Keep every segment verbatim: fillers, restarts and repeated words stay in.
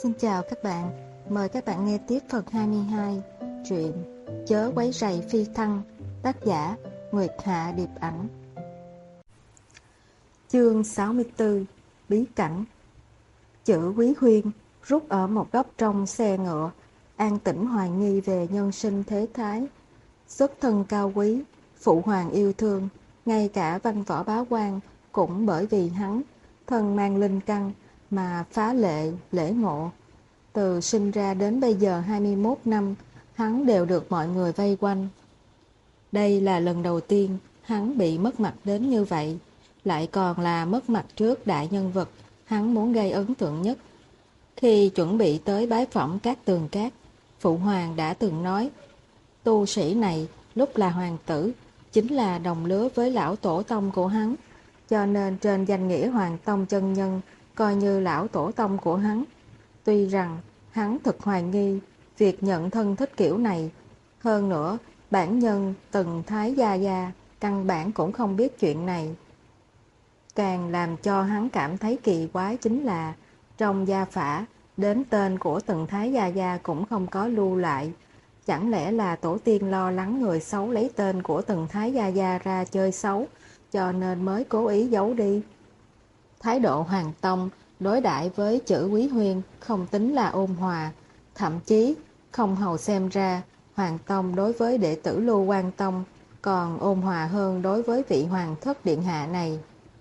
Xin chào các bạn, mời các bạn nghe tiếp phần hai mươi hai, truyện Chớ quấy rầy phi thăng, tác giả Nguyệt Hạ Điệp Ảnh. Chương sáu mươi tư, Bí cảnh. Chữ Quý Huyên rút ở một góc trong xe ngựa, an tĩnh hoài nghi về nhân sinh thế thái. Xuất thân cao quý, phụ hoàng yêu thương, ngay cả văn võ bá quan cũng bởi vì hắn, thân mang linh căn mà phá lệ, lễ ngộ. Từ sinh ra đến bây giờ hai mươi mốt năm, hắn đều được mọi người vây quanh. Đây là lần đầu tiên hắn bị mất mặt đến như vậy, lại còn là mất mặt trước đại nhân vật hắn muốn gây ấn tượng nhất. Khi chuẩn bị tới bái phỏng các tường cát, phụ hoàng đã từng nói, tu sĩ này lúc là hoàng tử, chính là đồng lứa với lão tổ tông của hắn, cho nên trên danh nghĩa hoàng tông chân nhân coi như lão tổ tông của hắn. Tuy rằng hắn thực hoài nghi việc nhận thân thích kiểu này, hơn nữa bản nhân Tần Thái Gia Gia căn bản cũng không biết chuyện này. Càng làm cho hắn cảm thấy kỳ quái chính là trong gia phả đến tên của Tần Thái Gia Gia cũng không có lưu lại. Chẳng lẽ là tổ tiên lo lắng người xấu lấy tên của Tần Thái Gia Gia ra chơi xấu, cho nên mới cố ý giấu đi. Thái độ Hoàng Tông đối đãi với chữ Quý Huyên không tính là ôn hòa, thậm chí không hầu xem ra Hoàng Tông đối với đệ tử Lưu Quan Tông còn ôn hòa hơn đối với vị hoàng thất điện hạ này.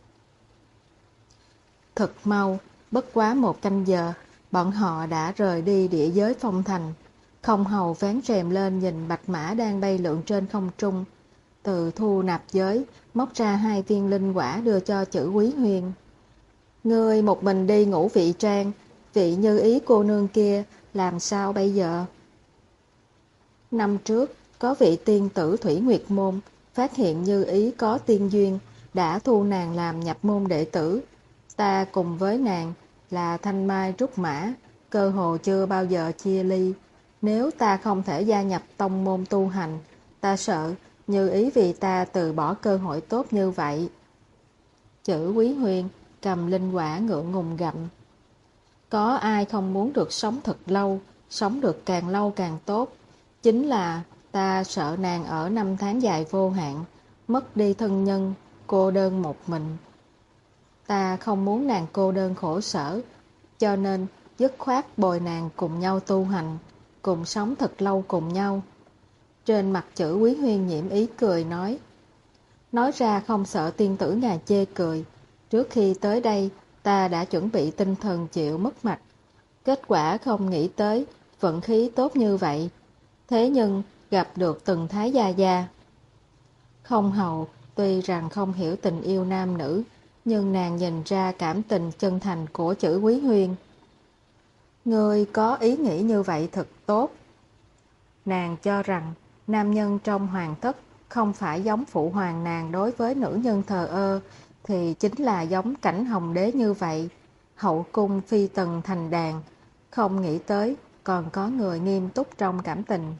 Thật mau, bất quá một canh giờ, bọn họ đã rời đi địa giới phong thành. Không hầu vén rèm lên nhìn bạch mã đang bay lượn trên không trung. Từ thu nạp giới, móc ra hai viên linh quả đưa cho chữ Quý Huyên. Ngươi một mình đi ngủ vị trang, vị như ý cô nương kia, làm sao bây giờ? Năm trước, có vị tiên tử Thủy Nguyệt Môn, phát hiện như ý có tiên duyên, đã thu nàng làm nhập môn đệ tử. Ta cùng với nàng là thanh mai trúc mã, cơ hồ chưa bao giờ chia ly. Nếu ta không thể gia nhập tông môn tu hành, ta sợ như ý vì ta từ bỏ cơ hội tốt như vậy. Chữ Quý Huyên cầm linh quả ngượng ngùng gặm. Có ai không muốn được sống thật lâu, sống được càng lâu càng tốt. Chính là ta sợ nàng ở năm tháng dài vô hạn, mất đi thân nhân, cô đơn một mình. Ta không muốn nàng cô đơn khổ sở, cho nên dứt khoát bồi nàng cùng nhau tu hành, cùng sống thật lâu cùng nhau. Trên mặt chữ Quý Huyên nhiễm ý cười nói. Nói ra không sợ tiên tử ngài chê cười. Trước khi tới đây, ta đã chuẩn bị tinh thần chịu mất mặt. Kết quả không nghĩ tới, vận khí tốt như vậy. Thế nhưng, gặp được Tần Thái Gia Gia. Không hầu, tuy rằng không hiểu tình yêu nam nữ, nhưng nàng nhìn ra cảm tình chân thành của chữ Quý Huyên. Ngươi có ý nghĩ như vậy thật tốt. Nàng cho rằng, nam nhân trong hoàng thất không phải giống phụ hoàng nàng đối với nữ nhân thờ ơ, thì chính là giống cảnh hồng đế như vậy, hậu cung phi tần thành đàn, không nghĩ tới còn có người nghiêm túc trong cảm tình.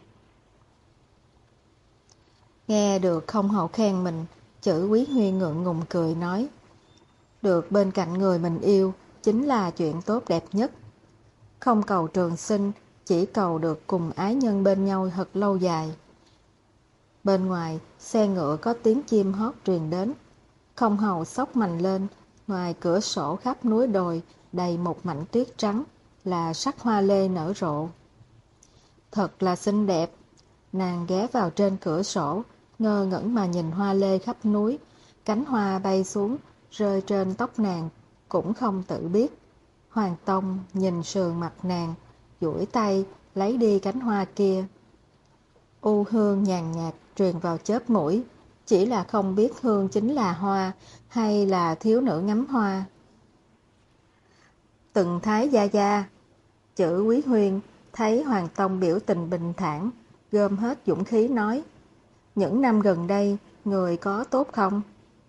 Nghe được không hậu khen mình, chữ Quý Huyên ngượng ngùng cười nói, được bên cạnh người mình yêu chính là chuyện tốt đẹp nhất. Không cầu trường sinh, chỉ cầu được cùng ái nhân bên nhau thật lâu dài. Bên ngoài, xe ngựa có tiếng chim hót truyền đến. Không hầu xốc mành lên, ngoài cửa sổ khắp núi đồi đầy một mảnh tuyết trắng, là sắc hoa lê nở rộ. Thật là xinh đẹp. Nàng ghé vào trên cửa sổ, ngơ ngẩn mà nhìn hoa lê khắp núi. Cánh hoa bay xuống, rơi trên tóc nàng, cũng không tự biết. Hoàng Tông nhìn sườn mặt nàng, duỗi tay lấy đi cánh hoa kia. U hương nhàn nhạt truyền vào chớp mũi, chỉ là không biết hương chính là hoa hay là thiếu nữ ngắm hoa. Tần Thái Gia Gia. Chữ Quý Huyên thấy Hoàng Tông biểu tình bình thản, gom hết dũng khí nói, những năm gần đây người có tốt không?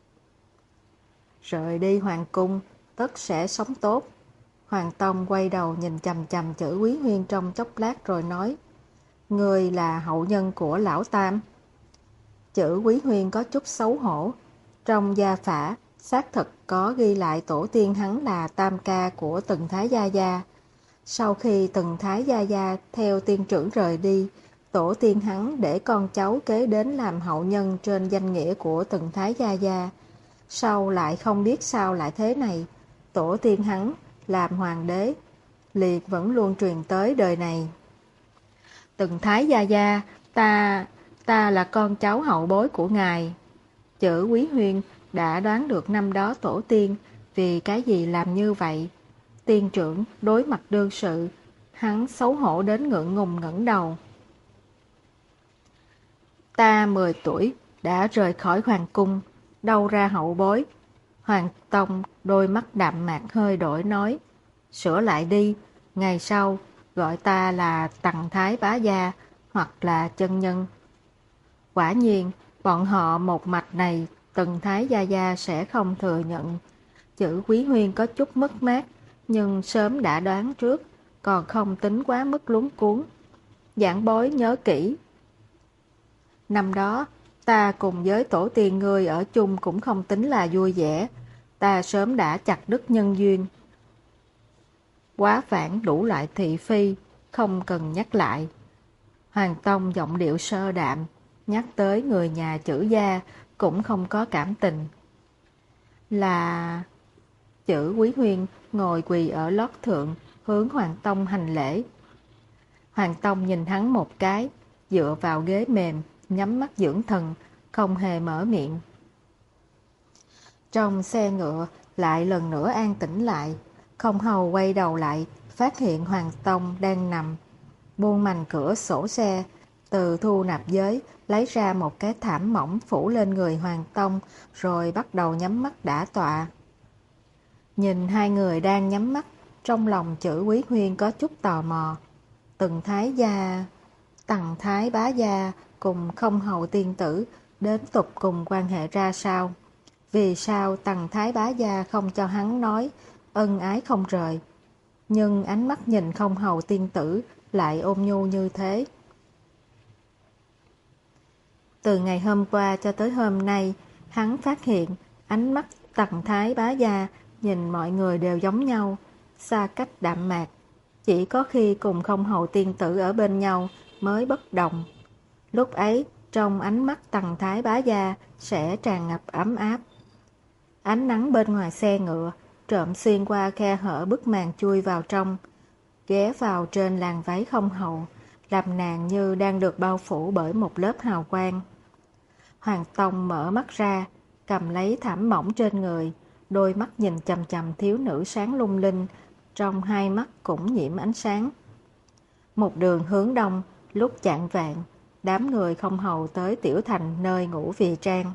Rời đi hoàng cung, tất sẽ sống tốt. Hoàng Tông quay đầu nhìn chằm chằm chữ Quý Huyên trong chốc lát rồi nói, người là hậu nhân của lão Tam. Chữ Quý Huyên có chút xấu hổ. Trong gia phả, xác thực có ghi lại tổ tiên hắn là tam ca của Tần Thái Gia Gia. Sau khi Tần Thái Gia Gia theo tiên trưởng rời đi, tổ tiên hắn để con cháu kế đến làm hậu nhân trên danh nghĩa của Tần Thái Gia Gia. Sau lại không biết sao lại thế này, tổ tiên hắn làm hoàng đế, liệt vẫn luôn truyền tới đời này. Tần Thái Gia Gia, ta, ta là con cháu hậu bối của ngài. Chữ Quý Huyên đã đoán được năm đó tổ tiên vì cái gì làm như vậy. Tiên trưởng đối mặt đương sự, hắn xấu hổ đến ngượng ngùng ngẩng đầu. Ta mười tuổi đã rời khỏi hoàng cung, đâu ra hậu bối. Hoàng Tông đôi mắt đạm mạc hơi đổi nói, sửa lại đi, ngày sau gọi ta là Tằng Thái Bá Gia hoặc là chân nhân. Quả nhiên, bọn họ một mạch này, Tần Thái Gia Gia sẽ không thừa nhận. Chữ Quý Huyên có chút mất mát, nhưng sớm đã đoán trước, còn không tính quá mức luống cuống. Giảng bối nhớ kỹ. Năm đó, ta cùng với tổ tiên ngươi ở chung cũng không tính là vui vẻ. Ta sớm đã chặt đứt nhân duyên. Quá vãng đủ loại thị phi, không cần nhắc lại. Hoàng Tông giọng điệu sơ đạm, nhắc tới người nhà chữ gia cũng không có cảm tình. Là... Chữ Quý Huyên ngồi quỳ ở lót thượng, hướng Hoàng Tông hành lễ. Hoàng Tông nhìn hắn một cái, dựa vào ghế mềm, nhắm mắt dưỡng thần, không hề mở miệng. Trong xe ngựa lại lần nữa an tĩnh lại, không hầu quay đầu lại, phát hiện Hoàng Tông đang nằm. Buông mành cửa sổ xe, từ thu nạp giới lấy ra một cái thảm mỏng phủ lên người Hoàng Tông, rồi bắt đầu nhắm mắt đả tọa. Nhìn hai người đang nhắm mắt, trong lòng chữ Quý Huyên có chút tò mò. Tần Thái Gia, Tằng Thái Bá Gia cùng không hầu tiên tử đến tục cùng quan hệ ra sao? Vì sao Tằng Thái Bá Gia không cho hắn nói, ân ái không rời? Nhưng ánh mắt nhìn không hầu tiên tử lại ôn nhu như thế. Từ ngày hôm qua cho tới hôm nay, hắn phát hiện ánh mắt Tằng Thái Bá Gia nhìn mọi người đều giống nhau, xa cách đạm mạc. Chỉ có khi cùng không hầu tiên tử ở bên nhau mới bất đồng. Lúc ấy, trong ánh mắt Tằng Thái Bá Gia sẽ tràn ngập ấm áp. Ánh nắng bên ngoài xe ngựa trộm xuyên qua khe hở bức màn chui vào trong, ghé vào trên làn váy không hầu, làm nàng như đang được bao phủ bởi một lớp hào quang. Hoàng Tông mở mắt ra, cầm lấy thảm mỏng trên người, đôi mắt nhìn chằm chằm thiếu nữ sáng lung linh, trong hai mắt cũng nhiễm ánh sáng. Một đường hướng đông, lúc chạng vạng, đám người không hầu tới tiểu thành nơi ngũ vị trang.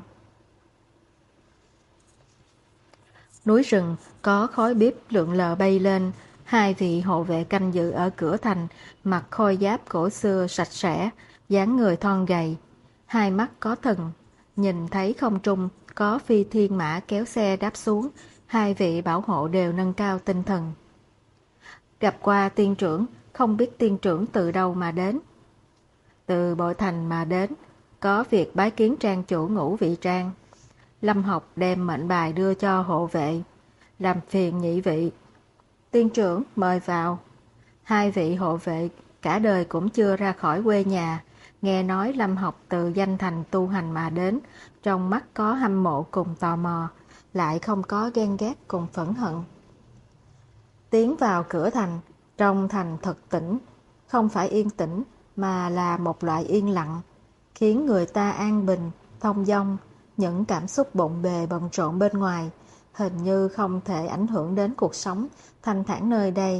Núi rừng có khói bếp lượn lờ bay lên, hai vị hộ vệ canh giữ ở cửa thành, mặc khôi giáp cổ xưa sạch sẽ, dáng người thon gầy, hai mắt có thần, nhìn thấy không trung có phi thiên mã kéo xe đáp xuống, hai vị bảo hộ đều nâng cao tinh thần. Gặp qua tiên trưởng, không biết tiên trưởng từ đâu mà đến. Từ Bội Thành mà đến, có việc bái kiến trang chủ ngũ vị trang. Lâm Học đem mệnh bài đưa cho hộ vệ, làm phiền nhị vị. Tiên trưởng mời vào. Hai vị hộ vệ cả đời cũng chưa ra khỏi quê nhà, nghe nói Lâm Học từ danh thành tu hành mà đến, trong mắt có hâm mộ cùng tò mò, lại không có ghen ghét cùng phẫn hận. Tiến vào cửa thành, trong thành thật tĩnh, không phải yên tĩnh mà là một loại yên lặng, khiến người ta an bình, thông dong. Những cảm xúc bộn bề bận rộn bên ngoài hình như không thể ảnh hưởng đến cuộc sống thanh thản nơi đây.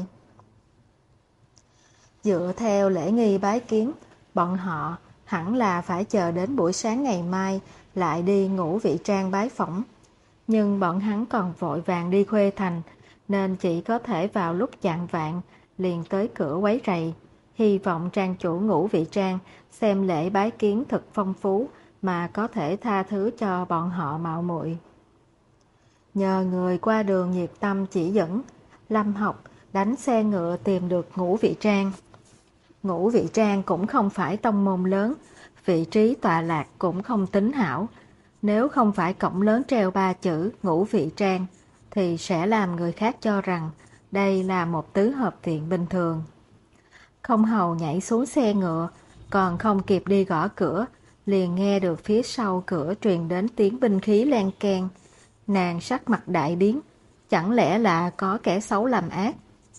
Dựa theo lễ nghi bái kiến, bọn họ hẳn là phải chờ đến buổi sáng ngày mai lại đi ngũ vị trang bái phỏng. Nhưng bọn hắn còn vội vàng đi Khuê Thành, nên chỉ có thể vào lúc chạng vạng liền tới cửa quấy rầy. Hy vọng trang chủ ngũ vị trang xem lễ bái kiến thật phong phú mà có thể tha thứ cho bọn họ mạo muội. Nhờ người qua đường nhiệt tâm chỉ dẫn, Lâm Học đánh xe ngựa tìm được ngũ vị trang. Ngũ vị trang cũng không phải tông môn lớn, vị trí tọa lạc cũng không tính hảo. Nếu không phải cổng lớn treo ba chữ ngũ vị trang, thì sẽ làm người khác cho rằng đây là một tứ hợp viện bình thường. Không hầu nhảy xuống xe ngựa, còn không kịp đi gõ cửa, liền nghe được phía sau cửa truyền đến tiếng binh khí len keng. Nàng sắc mặt đại biến, chẳng lẽ là có kẻ xấu làm ác?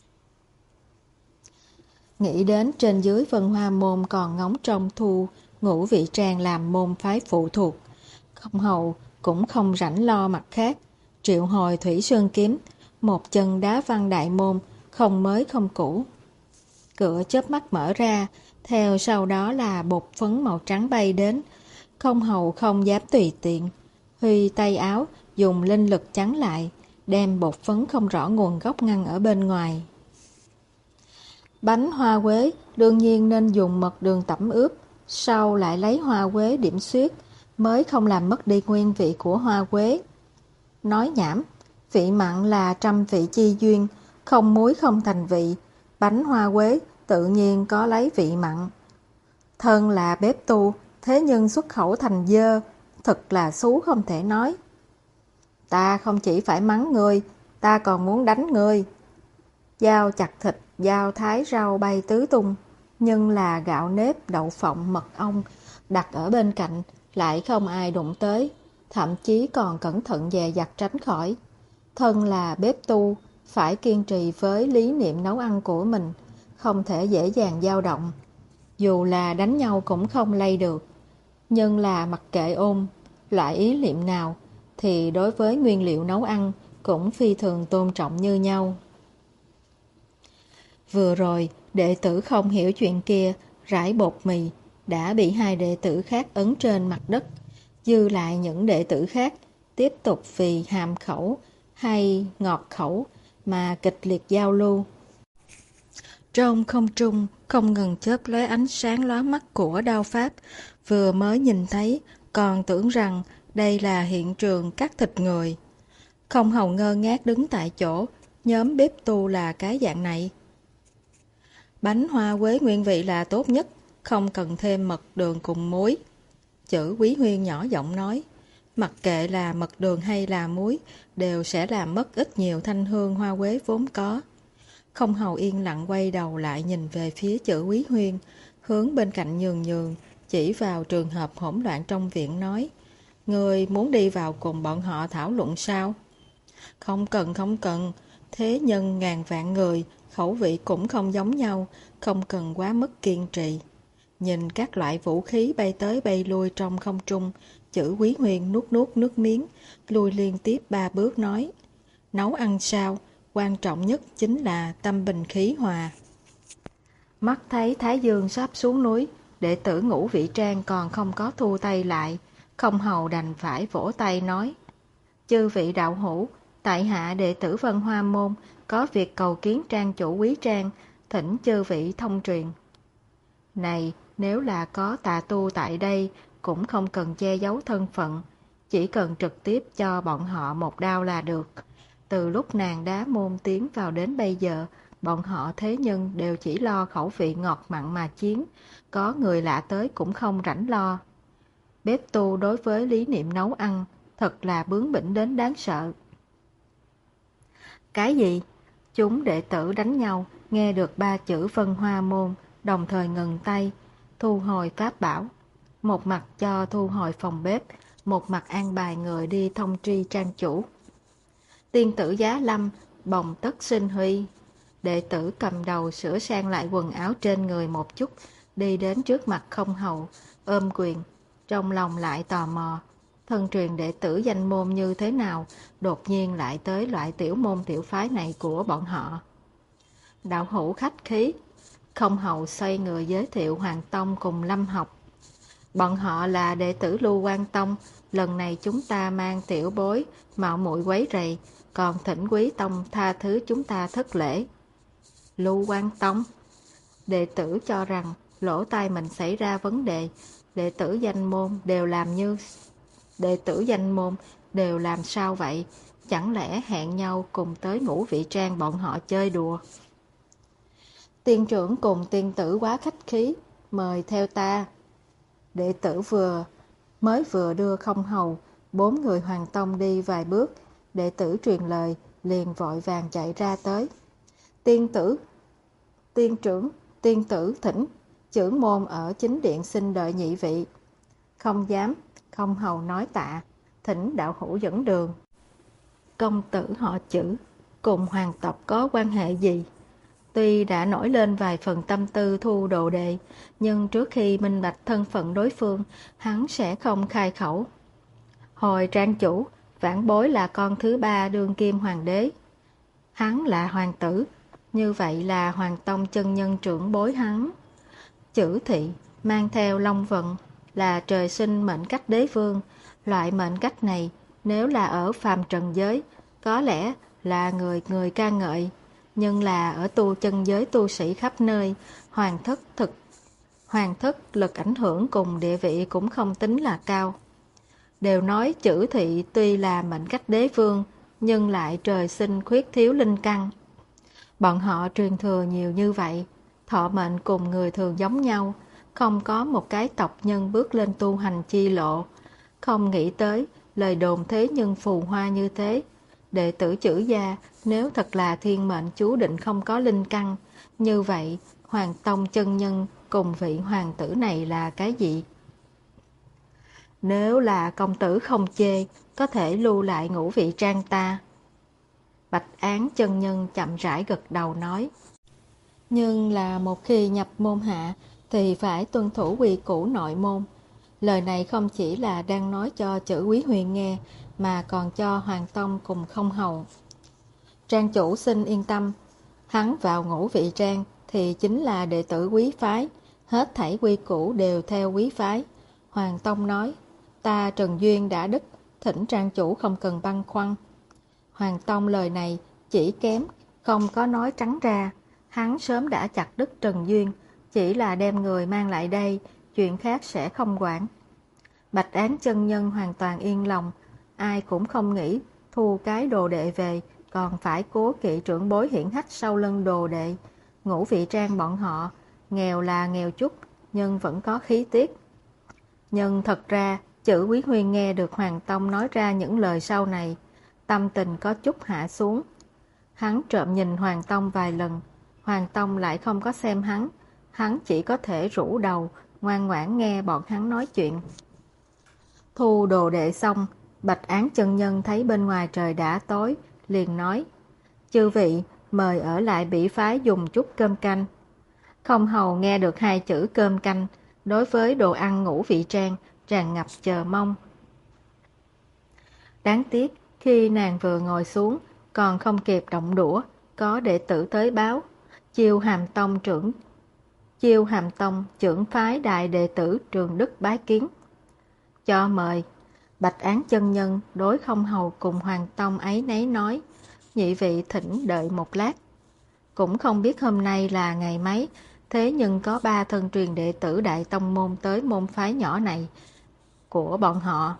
Nghĩ đến trên dưới Vân Hoa môn còn ngóng trông thu Ngũ Vị Trang làm môn phái phụ thuộc, không hầu cũng không rảnh lo mặt khác, triệu hồi Thủy Sơn kiếm, một chân đá văng đại môn, không mới không cũ. Cửa chớp mắt mở ra, theo sau đó là bột phấn màu trắng bay đến, không hầu không dám tùy tiện, huy tay áo dùng linh lực chắn lại, đem bột phấn không rõ nguồn gốc ngăn ở bên ngoài. Bánh hoa quế đương nhiên nên dùng mật đường tẩm ướp, sau lại lấy hoa quế điểm xuyết, mới không làm mất đi nguyên vị của hoa quế. Nói nhảm, vị mặn là trăm vị chi duyên, không muối không thành vị, bánh hoa quế tự nhiên có lấy vị mặn. Thân là bếp tu, thế nhưng xuất khẩu thành dơ, thật là xú không thể nói. Ta không chỉ phải mắng ngươi, ta còn muốn đánh ngươi. Dao chặt thịt, dao thái rau bay tứ tung, nhưng là gạo nếp, đậu phộng, mật ong đặt ở bên cạnh, lại không ai đụng tới, thậm chí còn cẩn thận dè dặt tránh khỏi. Thân là bếp tu, phải kiên trì với lý niệm nấu ăn của mình, không thể dễ dàng dao động. Dù là đánh nhau cũng không lay được, nhưng là mặc kệ ôm loại ý niệm nào, thì đối với nguyên liệu nấu ăn cũng phi thường tôn trọng như nhau. Vừa rồi, đệ tử không hiểu chuyện kia, rải bột mì, đã bị hai đệ tử khác ấn trên mặt đất. Dư lại những đệ tử khác, tiếp tục vì hàm khẩu hay ngọt khẩu mà kịch liệt giao lưu. Trong không trung, không ngừng chớp lóe ánh sáng lóa mắt của đao pháp, vừa mới nhìn thấy, còn tưởng rằng đây là hiện trường cắt thịt người. Không hầu ngơ ngác đứng tại chỗ, nhóm bếp tu là cái dạng này. Bánh hoa quế nguyên vị là tốt nhất, không cần thêm mật đường cùng muối. Chữ Quý Huyên nhỏ giọng nói, mặc kệ là mật đường hay là muối, đều sẽ làm mất ít nhiều thanh hương hoa quế vốn có. Không hầu yên lặng quay đầu lại nhìn về phía Chữ Quý Huyên, hướng bên cạnh nhường nhường, chỉ vào trường hợp hỗn loạn trong viện nói, người muốn đi vào cùng bọn họ thảo luận sao? Không cần, không cần, thế nhân ngàn vạn người, khẩu vị cũng không giống nhau, không cần quá mức kiên trì. Nhìn các loại vũ khí bay tới bay lui trong không trung, Chữ Quý Huyên nuốt nuốt nước miếng, lui liên tiếp ba bước nói, nấu ăn sao, quan trọng nhất chính là tâm bình khí hòa. Mắt thấy Thái Dương sắp xuống núi, đệ tử Ngũ Vị Trang còn không có thu tay lại, không hầu đành phải vỗ tay nói, chư vị đạo hữu, tại hạ đệ tử Vân Hoa môn, có việc cầu kiến trang chủ Quý Trang, thỉnh chư vị thông truyền. Này, nếu là có tà tu tại đây, cũng không cần che giấu thân phận, chỉ cần trực tiếp cho bọn họ một đao là được. Từ lúc nàng đá môn tiến vào đến bây giờ, bọn họ thế nhân đều chỉ lo khẩu vị ngọt mặn mà chiến, có người lạ tới cũng không rảnh lo. Bếp tu đối với lý niệm nấu ăn, thật là bướng bỉnh đến đáng sợ. Cái gì? Chúng đệ tử đánh nhau, nghe được ba chữ Vân Hoa môn, đồng thời ngừng tay, thu hồi pháp bảo. Một mặt cho thu hồi phòng bếp, một mặt an bài người đi thông tri trang chủ. Tiên tử Giá Lâm, bồng tất sinh huy. Đệ tử cầm đầu sửa sang lại quần áo trên người một chút, đi đến trước mặt không hầu, ôm quyền, trong lòng lại tò mò. Thân truyền đệ tử danh môn như thế nào, đột nhiên lại tới loại tiểu môn tiểu phái này của bọn họ. Đạo hữu khách khí, không hầu xoay người giới thiệu Hoàng Tông cùng Lâm Học. Bọn họ là đệ tử Lưu Quan Tông, lần này chúng ta mang tiểu bối, mạo muội quấy rầy, còn thỉnh Quý Tông tha thứ chúng ta thất lễ. Lưu Quan Tông? Đệ tử cho rằng lỗ tai mình xảy ra vấn đề, đệ tử danh môn đều làm như... Đệ tử danh môn đều làm sao vậy? Chẳng lẽ hẹn nhau cùng tới Ngũ Vị Trang bọn họ chơi đùa? Tiên trưởng cùng tiên tử quá khách khí, mời theo ta. Đệ tử vừa mới vừa đưa không hầu, bốn người Hoàng Tông đi vài bước, đệ tử truyền lời liền vội vàng chạy ra tới, Tiên tử, tiên trưởng, tiên tử thỉnh, chưởng môn ở chính điện xin đợi nhị vị. Không dám, không hầu nói tạ, thỉnh đạo hữu dẫn đường. Công tử họ Chử, cùng hoàng tộc có quan hệ gì? Tuy đã nổi lên vài phần tâm tư thu đồ đệ, nhưng trước khi minh bạch thân phận đối phương, hắn sẽ không khai khẩu. Hồi trang chủ, vãn bối là con thứ ba đương kim hoàng đế. Hắn là hoàng tử, như vậy là hoàng tông chân nhân trưởng bối hắn. Chử thị, mang theo long vận, là trời sinh mệnh cách đế vương. Loại mệnh cách này, nếu là ở phàm trần giới, có lẽ là người người ca ngợi. Nhưng là ở tu chân giới tu sĩ khắp nơi, hoàng thất thực hoàng thất lực ảnh hưởng cùng địa vị cũng không tính là cao. Đều nói Chử thị tuy là mệnh cách đế vương, nhưng lại trời sinh khuyết thiếu linh căn. Bọn họ truyền thừa nhiều như vậy, thọ mệnh cùng người thường giống nhau, không có một cái tộc nhân bước lên tu hành chi lộ. Không nghĩ tới lời đồn thế nhưng phù hoa như thế. Đệ tử Chử gia nếu thật là thiên mệnh chú định không có linh căn, như vậy hoàng tông chân nhân cùng vị hoàng tử này là cái gì? Nếu là công tử không chê, có thể lưu lại ngũ vị trang ta. Bạch Án chân nhân chậm rãi gật đầu nói. Nhưng là một khi nhập môn hạ thì phải tuân thủ quy củ nội môn. Lời này không chỉ là đang nói cho Chử Quý Huyền nghe, mà còn cho Hoàng Tông cùng không hầu. Trang chủ xin yên tâm, hắn vào ngũ vị trang thì chính là đệ tử quý phái, hết thảy quy củ đều theo quý phái. Hoàng Tông nói, ta Trần Duyên đã đứt, thỉnh trang chủ không cần băn khoăn. Hoàng Tông lời này chỉ kém, không có nói trắng ra, hắn sớm đã chặt đứt Trần Duyên, chỉ là đem người mang lại đây, chuyện khác sẽ không quản. Bạch Án chân nhân hoàn toàn yên lòng, ai cũng không nghĩ thu cái đồ đệ về, còn phải cố kỵ trưởng bối hiển hách sau lưng đồ đệ. Ngũ vị trang bọn họ, nghèo là nghèo chút, nhưng vẫn có khí tiết. Nhưng thật ra, Chử Quý Huyên nghe được Hoàng Tông nói ra những lời sau này, tâm tình có chút hạ xuống. Hắn trộm nhìn Hoàng Tông vài lần, Hoàng Tông lại không có xem hắn, hắn chỉ có thể rũ đầu, ngoan ngoãn nghe bọn hắn nói chuyện. Thu đồ đệ xong, Bạch Án chân nhân thấy bên ngoài trời đã tối, liền nói, chư vị, mời ở lại bỉ phái dùng chút cơm canh. Không hầu nghe được hai chữ cơm canh, đối với đồ ăn ngũ vị trang, tràn ngập chờ mong. Đáng tiếc, khi nàng vừa ngồi xuống, còn không kịp động đũa, có đệ tử tới báo, Chiêu Hàm Tông trưởng Chiêu Hàm Tông trưởng phái đại đệ tử Trường Đức bái kiến. Cho mời. Bạch Án chân nhân đối không hầu cùng Hoàng Tông ấy nấy nói, nhị vị thỉnh đợi một lát. Cũng không biết hôm nay là ngày mấy, thế nhưng có ba thân truyền đệ tử đại tông môn tới môn phái nhỏ này của bọn họ.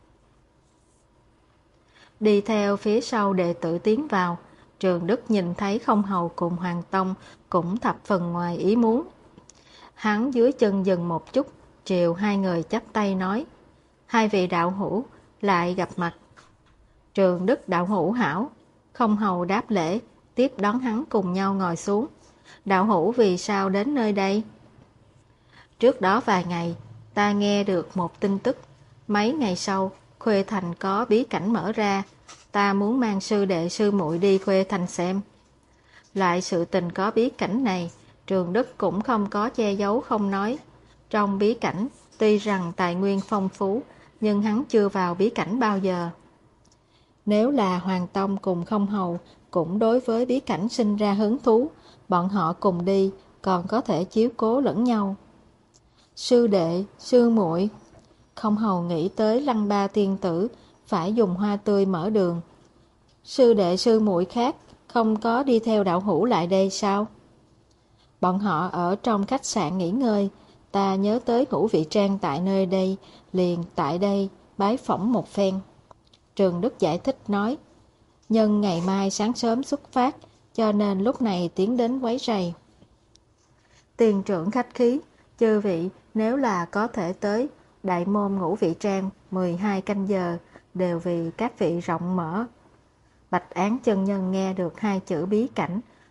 Đi theo phía sau đệ tử tiến vào, Trường Đức nhìn thấy không hầu cùng Hoàng Tông cũng thập phần ngoài ý muốn. Hắn dưới chân dừng một chút, triều hai người chắp tay nói, hai vị đạo hữu lại gặp mặt. Trường Đức đạo hữu hảo, không hầu đáp lễ, tiếp đón hắn cùng nhau ngồi xuống. Đạo hữu vì sao đến nơi đây? Trước đó vài ngày, ta nghe được một tin tức, mấy ngày sau, Khuê Thành có bí cảnh mở ra, ta muốn mang sư đệ sư muội đi Khuê Thành xem. Lại sự tình có bí cảnh này, Trường Đức cũng không có che giấu không nói. Trong bí cảnh, tuy rằng tài nguyên phong phú, nhưng hắn chưa vào bí cảnh bao giờ. Nếu là Hoàng Tông cùng không hầu, cũng đối với bí cảnh sinh ra hứng thú, bọn họ cùng đi, còn có thể chiếu cố lẫn nhau. Sư đệ, sư muội, không hầu nghĩ tới Lăng Ba tiên tử, phải dùng hoa tươi mở đường. Sư đệ sư muội khác, không có đi theo đạo hữu lại đây sao? Bọn họ ở trong khách sạn nghỉ ngơi, ta nhớ tới ngũ vị trang tại nơi đây, liền tại đây bái phỏng một phen. Trường Đức giải thích nói, nhân ngày mai sáng sớm xuất phát, cho nên lúc này tiến đến quấy rầy. Tiền trưởng khách khí, chư vị nếu là có thể tới đại môn ngũ vị trang mười hai canh giờ, đều vì các vị rộng mở. Bạch Án chân nhân nghe được hai chữ bí cảnh,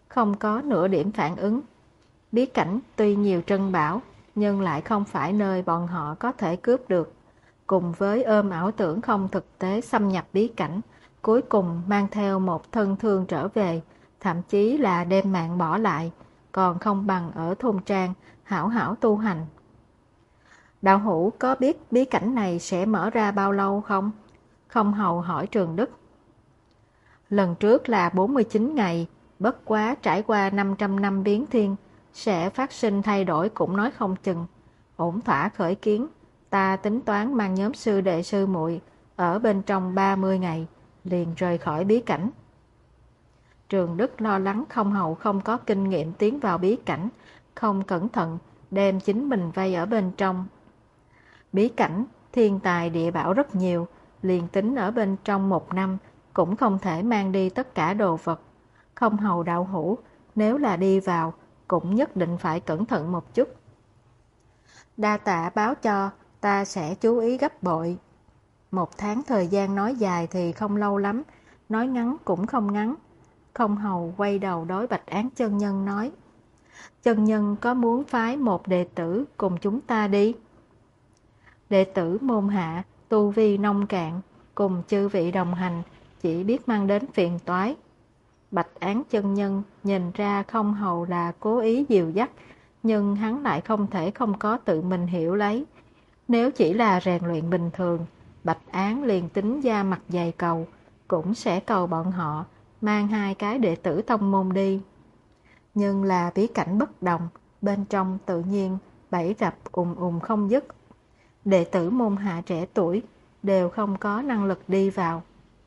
không có nửa điểm phản ứng. Bí cảnh tuy nhiều trân bảo, nhưng lại không phải nơi bọn họ có thể cướp được. Cùng với ôm ảo tưởng không thực tế xâm nhập bí cảnh, cuối cùng mang theo một thân thương trở về, thậm chí là đem mạng bỏ lại, còn không bằng ở thôn trang hảo hảo tu hành. Đạo hữu có biết bí cảnh này sẽ mở ra bao lâu không? Không hầu hỏi Trường Đức. Lần trước là bốn mươi chín ngày, bất quá trải qua năm trăm năm biến thiên, sẽ phát sinh thay đổi cũng nói không chừng. Ổn thỏa khởi kiến, ta tính toán mang nhóm sư đệ sư muội ở bên trong ba mươi ngày, liền rời khỏi bí cảnh. Trường Đức lo lắng không hầu không có kinh nghiệm tiến vào bí cảnh, không cẩn thận đem chính mình vây ở bên trong. Bí cảnh, thiên tài địa bảo rất nhiều, liền tính ở bên trong một năm, cũng không thể mang đi tất cả đồ vật. Không hầu đạo hữu, nếu là đi vào, cũng nhất định phải cẩn thận một chút. Đa tạ báo cho, ta sẽ chú ý gấp bội. Một tháng thời gian nói dài thì không lâu lắm, nói ngắn cũng không ngắn. Không hầu quay đầu đối Bạch Án chân nhân nói. Chân nhân có muốn phái một đệ tử cùng chúng ta đi? Đệ tử môn hạ, tu vi nông cạn, cùng chư vị đồng hành, chỉ biết mang đến phiền toái. Bạch Án chân nhân nhìn ra không hầu là cố ý dìu dắt, nhưng hắn lại không thể không có tự mình hiểu lấy. Nếu chỉ là rèn luyện bình thường, Bạch Án liền tính da mặt dày cầu, cũng sẽ cầu bọn họ mang hai cái đệ tử tông môn đi. Nhưng là bí cảnh bất đồng, bên trong tự nhiên bẫy rập ùm ùm không dứt. Đệ tử môn hạ trẻ tuổi đều không có năng lực đi vào.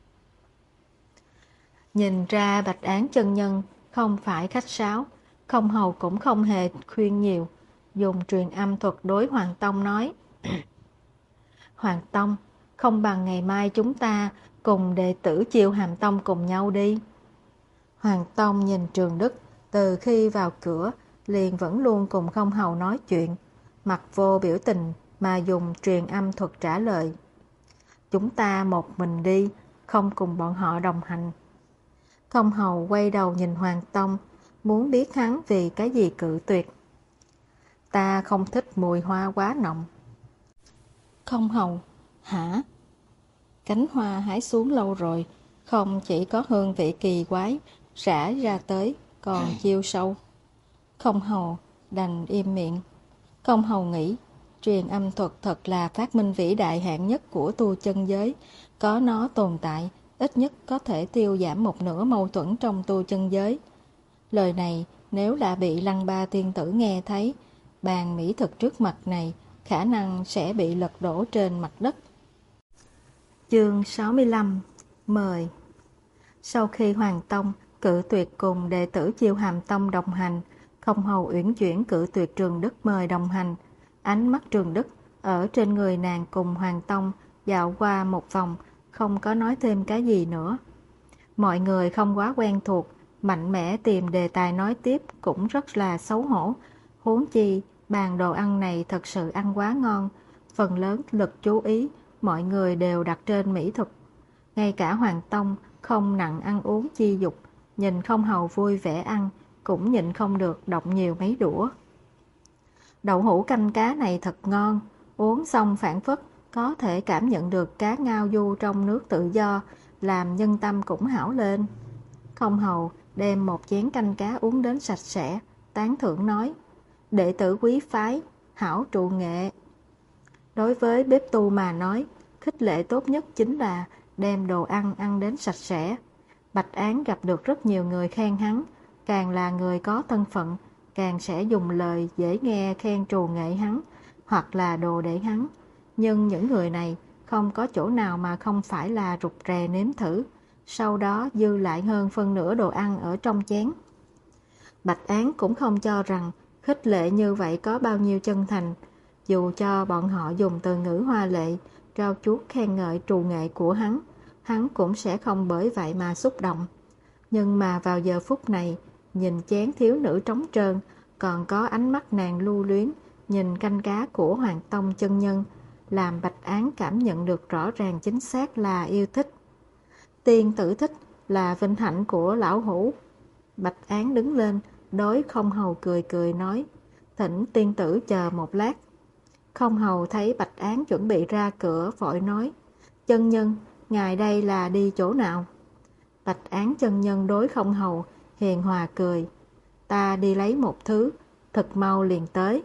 Nhìn ra Bạch Án chân nhân không phải khách sáo, không hầu cũng không hề khuyên nhiều, dùng truyền âm thuật đối Hoàng Tông nói. Hoàng Tông, không bằng ngày mai chúng ta cùng đệ tử Chiêu Hàm Tông cùng nhau đi. Hoàng Tông nhìn Trường Đức, từ khi vào cửa liền vẫn luôn cùng không hầu nói chuyện, mặt vô biểu tình mà dùng truyền âm thuật trả lời. Chúng ta một mình đi, không cùng bọn họ đồng hành. Không hầu quay đầu nhìn Hoàng Tông, muốn biết hắn vì cái gì cự tuyệt. Ta không thích mùi hoa quá nồng. Không hầu, hả? Cánh hoa hái xuống lâu rồi, không chỉ có hương vị kỳ quái, rã ra tới, còn chiêu sâu. Không hầu đành im miệng. Không hầu nghĩ, truyền âm thuật thật là phát minh vĩ đại hạng nhất của tu chân giới, có nó tồn tại, ít nhất có thể tiêu giảm một nửa mâu thuẫn trong tu chân giới. Lời này nếu là bị Lăng Ba tiên tử nghe thấy, bàn mỹ thực trước mặt này khả năng sẽ bị lật đổ trên mặt đất. Chương sáu mươi lăm. Mời. Sau khi Hoàng Tông cự tuyệt cùng đệ tử Chiêu Hàm Tông đồng hành, không hầu uyển chuyển cự tuyệt Trường Đức mời đồng hành. Ánh mắt Trường Đức ở trên người nàng cùng Hoàng Tông dạo qua một vòng, không có nói thêm cái gì nữa. Mọi người không quá quen thuộc, mạnh mẽ tìm đề tài nói tiếp cũng rất là xấu hổ. Huống chi, bàn đồ ăn này thật sự ăn quá ngon, phần lớn lực chú ý mọi người đều đặt trên mỹ thực. Ngay cả Hoàng Tông không nặng ăn uống chi dục, nhìn không hầu vui vẻ ăn, cũng nhịn không được động nhiều mấy đũa. Đậu hũ canh cá này thật ngon, uống xong phản phất có thể cảm nhận được cá ngao du trong nước tự do, làm nhân tâm cũng hảo lên. Không hầu đem một chén canh cá uống đến sạch sẽ, tán thưởng nói, đệ tử quý phái, hảo trụ nghệ. Đối với bếp tu mà nói, khích lệ tốt nhất chính là đem đồ ăn ăn đến sạch sẽ. Bạch Án gặp được rất nhiều người khen hắn, càng là người có thân phận, càng sẽ dùng lời dễ nghe khen trù nghệ hắn, hoặc là đồ để hắn. Nhưng những người này không có chỗ nào mà không phải là rụt rè nếm thử, sau đó dư lại hơn phân nửa đồ ăn ở trong chén. Bạch Án cũng không cho rằng khích lệ như vậy có bao nhiêu chân thành, dù cho bọn họ dùng từ ngữ hoa lệ, trao chuốt khen ngợi trù nghệ của hắn, hắn cũng sẽ không bởi vậy mà xúc động. Nhưng mà vào giờ phút này, nhìn chén thiếu nữ trống trơn, còn có ánh mắt nàng lưu luyến, nhìn canh cá của Hoàng Tông chân nhân, làm Bạch Án cảm nhận được rõ ràng chính xác là yêu thích. Tiên tử thích là vinh hạnh của lão hữu. Bạch Án đứng lên, đối Không Hầu cười cười nói, thỉnh tiên tử chờ một lát. Không Hầu thấy Bạch Án chuẩn bị ra cửa, vội nói, chân nhân, ngài đây là đi chỗ nào? Bạch Án chân nhân đối Không Hầu, hiền hòa cười, ta đi lấy một thứ, thật mau liền tới.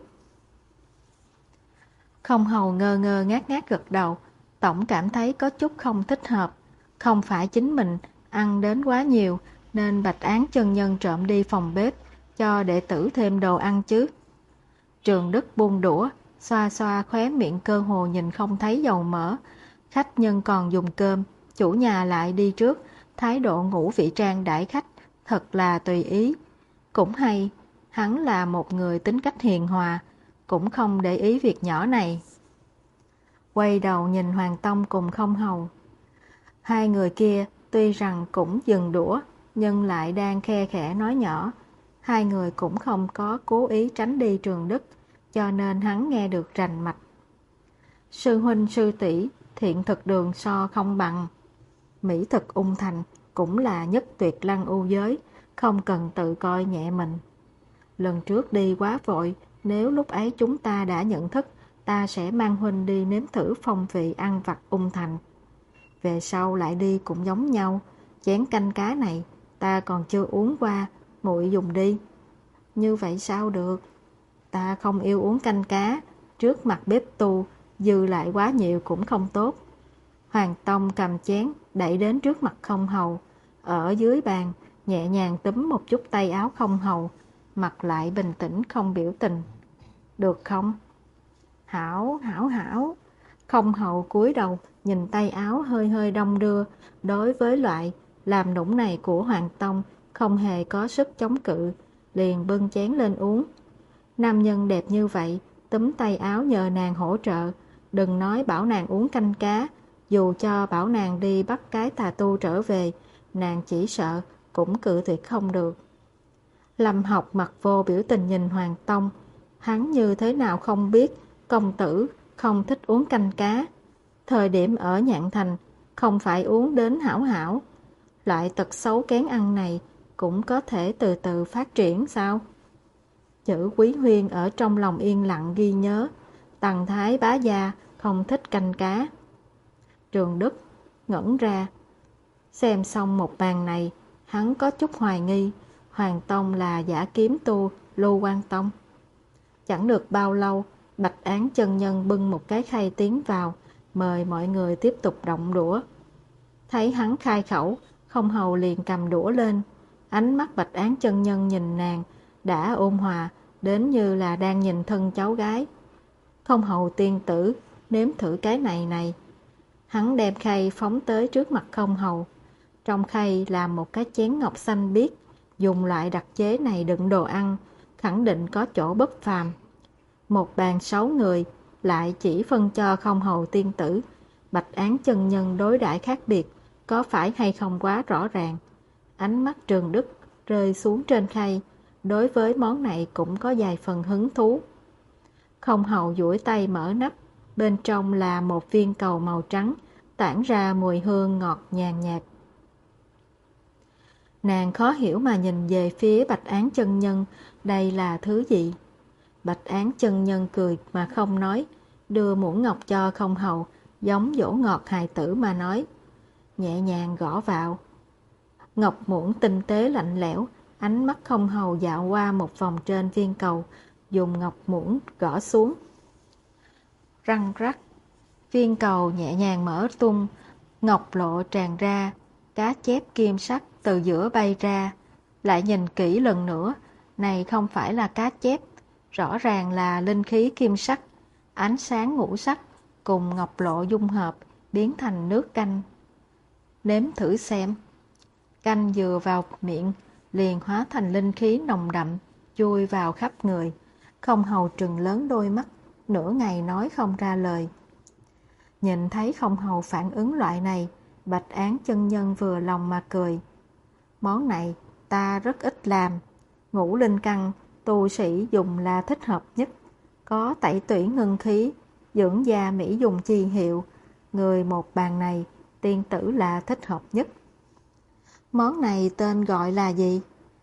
Không Hầu ngơ ngơ ngác ngác gật đầu, tổng cảm thấy có chút không thích hợp. Không phải chính mình ăn đến quá nhiều, nên Bạch Án chân nhân trộm đi phòng bếp, cho đệ tử thêm đồ ăn chứ. Trường Đức buông đũa, xoa xoa khóe miệng cơ hồ nhìn không thấy dầu mỡ. Khách nhân còn dùng cơm, chủ nhà lại đi trước, thái độ ngũ vị trang đãi khách, thật là tùy ý. Cũng hay, hắn là một người tính cách hiền hòa, cũng không để ý việc nhỏ này. Quay đầu nhìn Hoàng Tông cùng Không Hầu. Hai người kia tuy rằng cũng dừng đũa, nhưng lại đang khe khẽ nói nhỏ. Hai người cũng không có cố ý tránh đi Trường Đức, cho nên hắn nghe được rành mạch. Sư huynh sư tỷ thiện thực đường so không bằng. Mỹ thực ung thành cũng là nhất tuyệt lăng ưu giới, không cần tự coi nhẹ mình. Lần trước đi quá vội, nếu lúc ấy chúng ta đã nhận thức, ta sẽ mang huynh đi nếm thử phong vị ăn vặt ung thành. Về sau lại đi cũng giống nhau, chén canh cá này ta còn chưa uống qua, muội dùng đi. Như vậy sao được? Ta không yêu uống canh cá, trước mặt bếp tu, dư lại quá nhiều cũng không tốt. Hoàng Tông cầm chén, đẩy đến trước mặt Không Hầu, ở dưới bàn, nhẹ nhàng túm một chút tay áo Không Hầu, mặt lại bình tĩnh không biểu tình. Được không? Hảo, hảo, hảo. Không Hầu cúi đầu, nhìn tay áo hơi hơi đong đưa, đối với loại làm nũng này của Hoàng Tông, không hề có sức chống cự, liền bưng chén lên uống. Nam nhân đẹp như vậy, túm tay áo nhờ nàng hỗ trợ, đừng nói bảo nàng uống canh cá, dù cho bảo nàng đi bắt cái tà tu trở về, nàng chỉ sợ cũng cự tuyệt không được. Lâm Học mặt vô biểu tình nhìn Hoàng Tông, hắn như thế nào không biết công tử không thích uống canh cá. Thời điểm ở Nhạn Thành không phải uống đến hảo hảo, loại tật xấu kén ăn này cũng có thể từ từ phát triển sao? Chữ Quý Huyên ở trong lòng yên lặng ghi nhớ, Tần Thái bá gia không thích canh cá. Trường Đức ngẩn ra, xem xong một màn này, hắn có chút hoài nghi, Hoàng Tông là giả kiếm tu Lưu Quan Tông. Chẳng được bao lâu, Bạch Án chân nhân bưng một cái khay tiến vào, mời mọi người tiếp tục động đũa. Thấy hắn khai khẩu, Không Hầu liền cầm đũa lên, ánh mắt Bạch Án chân nhân nhìn nàng, đã ôn hòa, đến như là đang nhìn thân cháu gái. Không Hầu tiên tử, nếm thử cái này này. Hắn đem khay phóng tới trước mặt Không Hầu. Trong khay là một cái chén ngọc xanh biếc, dùng loại đặc chế này đựng đồ ăn, khẳng định có chỗ bất phàm. Một bàn sáu người, lại chỉ phân cho Không Hầu tiên tử. Bạch Án chân nhân đối đãi khác biệt, có phải hay không quá rõ ràng. Ánh mắt Trường Đức rơi xuống trên khay, đối với món này cũng có vài phần hứng thú. Không Hầu duỗi tay mở nắp, bên trong là một viên cầu màu trắng, tản ra mùi hương ngọt nhàn nhạt. Nàng khó hiểu mà nhìn về phía Bạch Án chân nhân, đây là thứ gì? Bạch Án chân nhân cười mà không nói, đưa muỗng ngọc cho Không Hầu, giống dỗ ngọt hài tử mà nói. Nhẹ nhàng gõ vào. Ngọc muỗng tinh tế lạnh lẽo, ánh mắt Không Hầu dạo qua một vòng trên viên cầu, dùng ngọc muỗng gõ xuống. Răng rắc, viên cầu nhẹ nhàng mở tung, ngọc lộ tràn ra, cá chép kim sắc từ giữa bay ra. Lại nhìn kỹ lần nữa, này không phải là cá chép, rõ ràng là linh khí kim sắc, ánh sáng ngũ sắc cùng ngọc lộ dung hợp, biến thành nước canh. Nếm thử xem. Canh vừa vào miệng, liền hóa thành linh khí nồng đậm, chui vào khắp người. Không Hầu trừng lớn đôi mắt, nửa ngày nói không ra lời. Nhìn thấy Không Hầu phản ứng loại này, Bạch Án chân nhân vừa lòng mà cười. Món này ta rất ít làm, ngũ linh căn tu sĩ dùng là thích hợp nhất, có tẩy tủy ngưng khí, dưỡng da mỹ dùng chi hiệu, người một bàn này tiên tử là thích hợp nhất. Món này tên gọi là gì?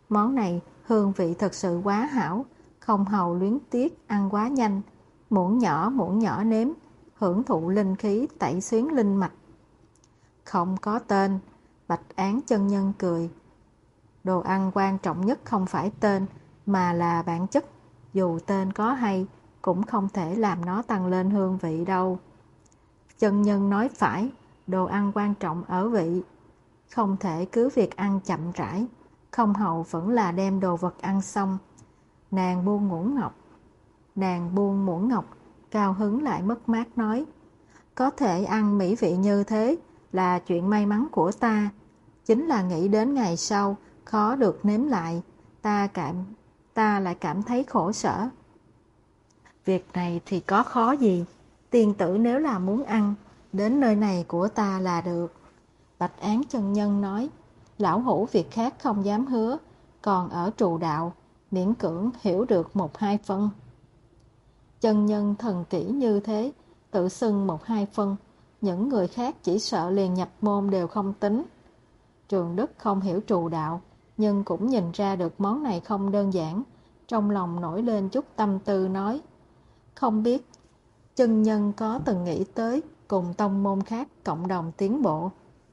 Món này hương vị thật sự quá hảo, không hầu luyến tiếc ăn quá nhanh. Muỗng nhỏ muỗng nhỏ nếm, hưởng thụ linh khí tẩy xuyến linh mạch. Không có tên, Bạch Án chân nhân cười. Đồ ăn quan trọng nhất không phải tên, mà là bản chất. Dù tên có hay, cũng không thể làm nó tăng lên hương vị đâu. Chân nhân nói phải, đồ ăn quan trọng ở vị. Không thể cứ việc ăn chậm rãi, không hầu vẫn là đem đồ vật ăn xong. Nàng buông muỗng ngọc, nàng buông muỗng ngọc, cao hứng lại mất mát nói. Có thể ăn mỹ vị như thế là chuyện may mắn của ta. Chính là nghĩ đến ngày sau, khó được nếm lại, ta cảm ta lại cảm thấy khổ sở. Việc này thì có khó gì, tiên tử nếu là muốn ăn, đến nơi này của ta là được. Bạch Án chân nhân nói, lão hữu việc khác không dám hứa, còn ở trụ đạo, miễn cưỡng hiểu được một hai phân. Chân nhân thần kỹ như thế, tự xưng một hai phân, những người khác chỉ sợ liền nhập môn đều không tính. Trường Đức không hiểu trụ đạo, nhưng cũng nhìn ra được món này không đơn giản, trong lòng nổi lên chút tâm tư nói. Không biết, chân nhân có từng nghĩ tới cùng tông môn khác cộng đồng tiến bộ.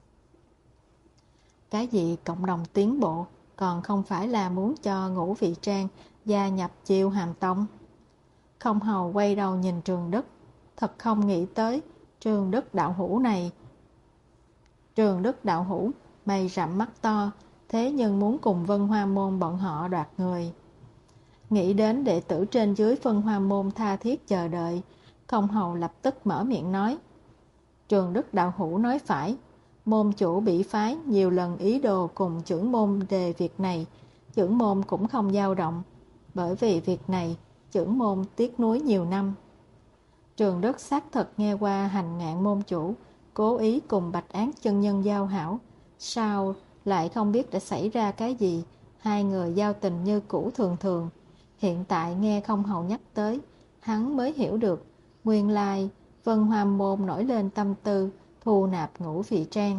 Cái gì cộng đồng tiến bộ, còn không phải là muốn cho Ngũ Vị Trang gia nhập Chiêu Hàm Tông. Không hầu quay đầu nhìn Trường Đức, thật không nghĩ tới Trường Đức đạo hữu này. Trường Đức đạo hữu, mày rậm mắt to, thế nhưng muốn cùng Vân Hoa Môn bọn họ đoạt người. Nghĩ đến đệ tử trên dưới Vân Hoa Môn tha thiết chờ đợi, Không hầu lập tức mở miệng nói. Trường Đức đạo hữu nói phải, môn chủ bị phái nhiều lần ý đồ cùng trưởng môn đề việc này, trưởng môn cũng không dao động, bởi vì việc này trưởng môn tiếc nuối nhiều năm. Trường Đức xác thật nghe qua Hành Ngạn môn chủ cố ý cùng Bạch Án chân nhân giao hảo, sao lại không biết đã xảy ra cái gì, hai người giao tình như cũ thường thường. Hiện tại nghe Không hầu nhắc tới, hắn mới hiểu được, nguyên lai Vân Hoa môn nổi lên tâm tư thu nạp Ngũ Vị Trang.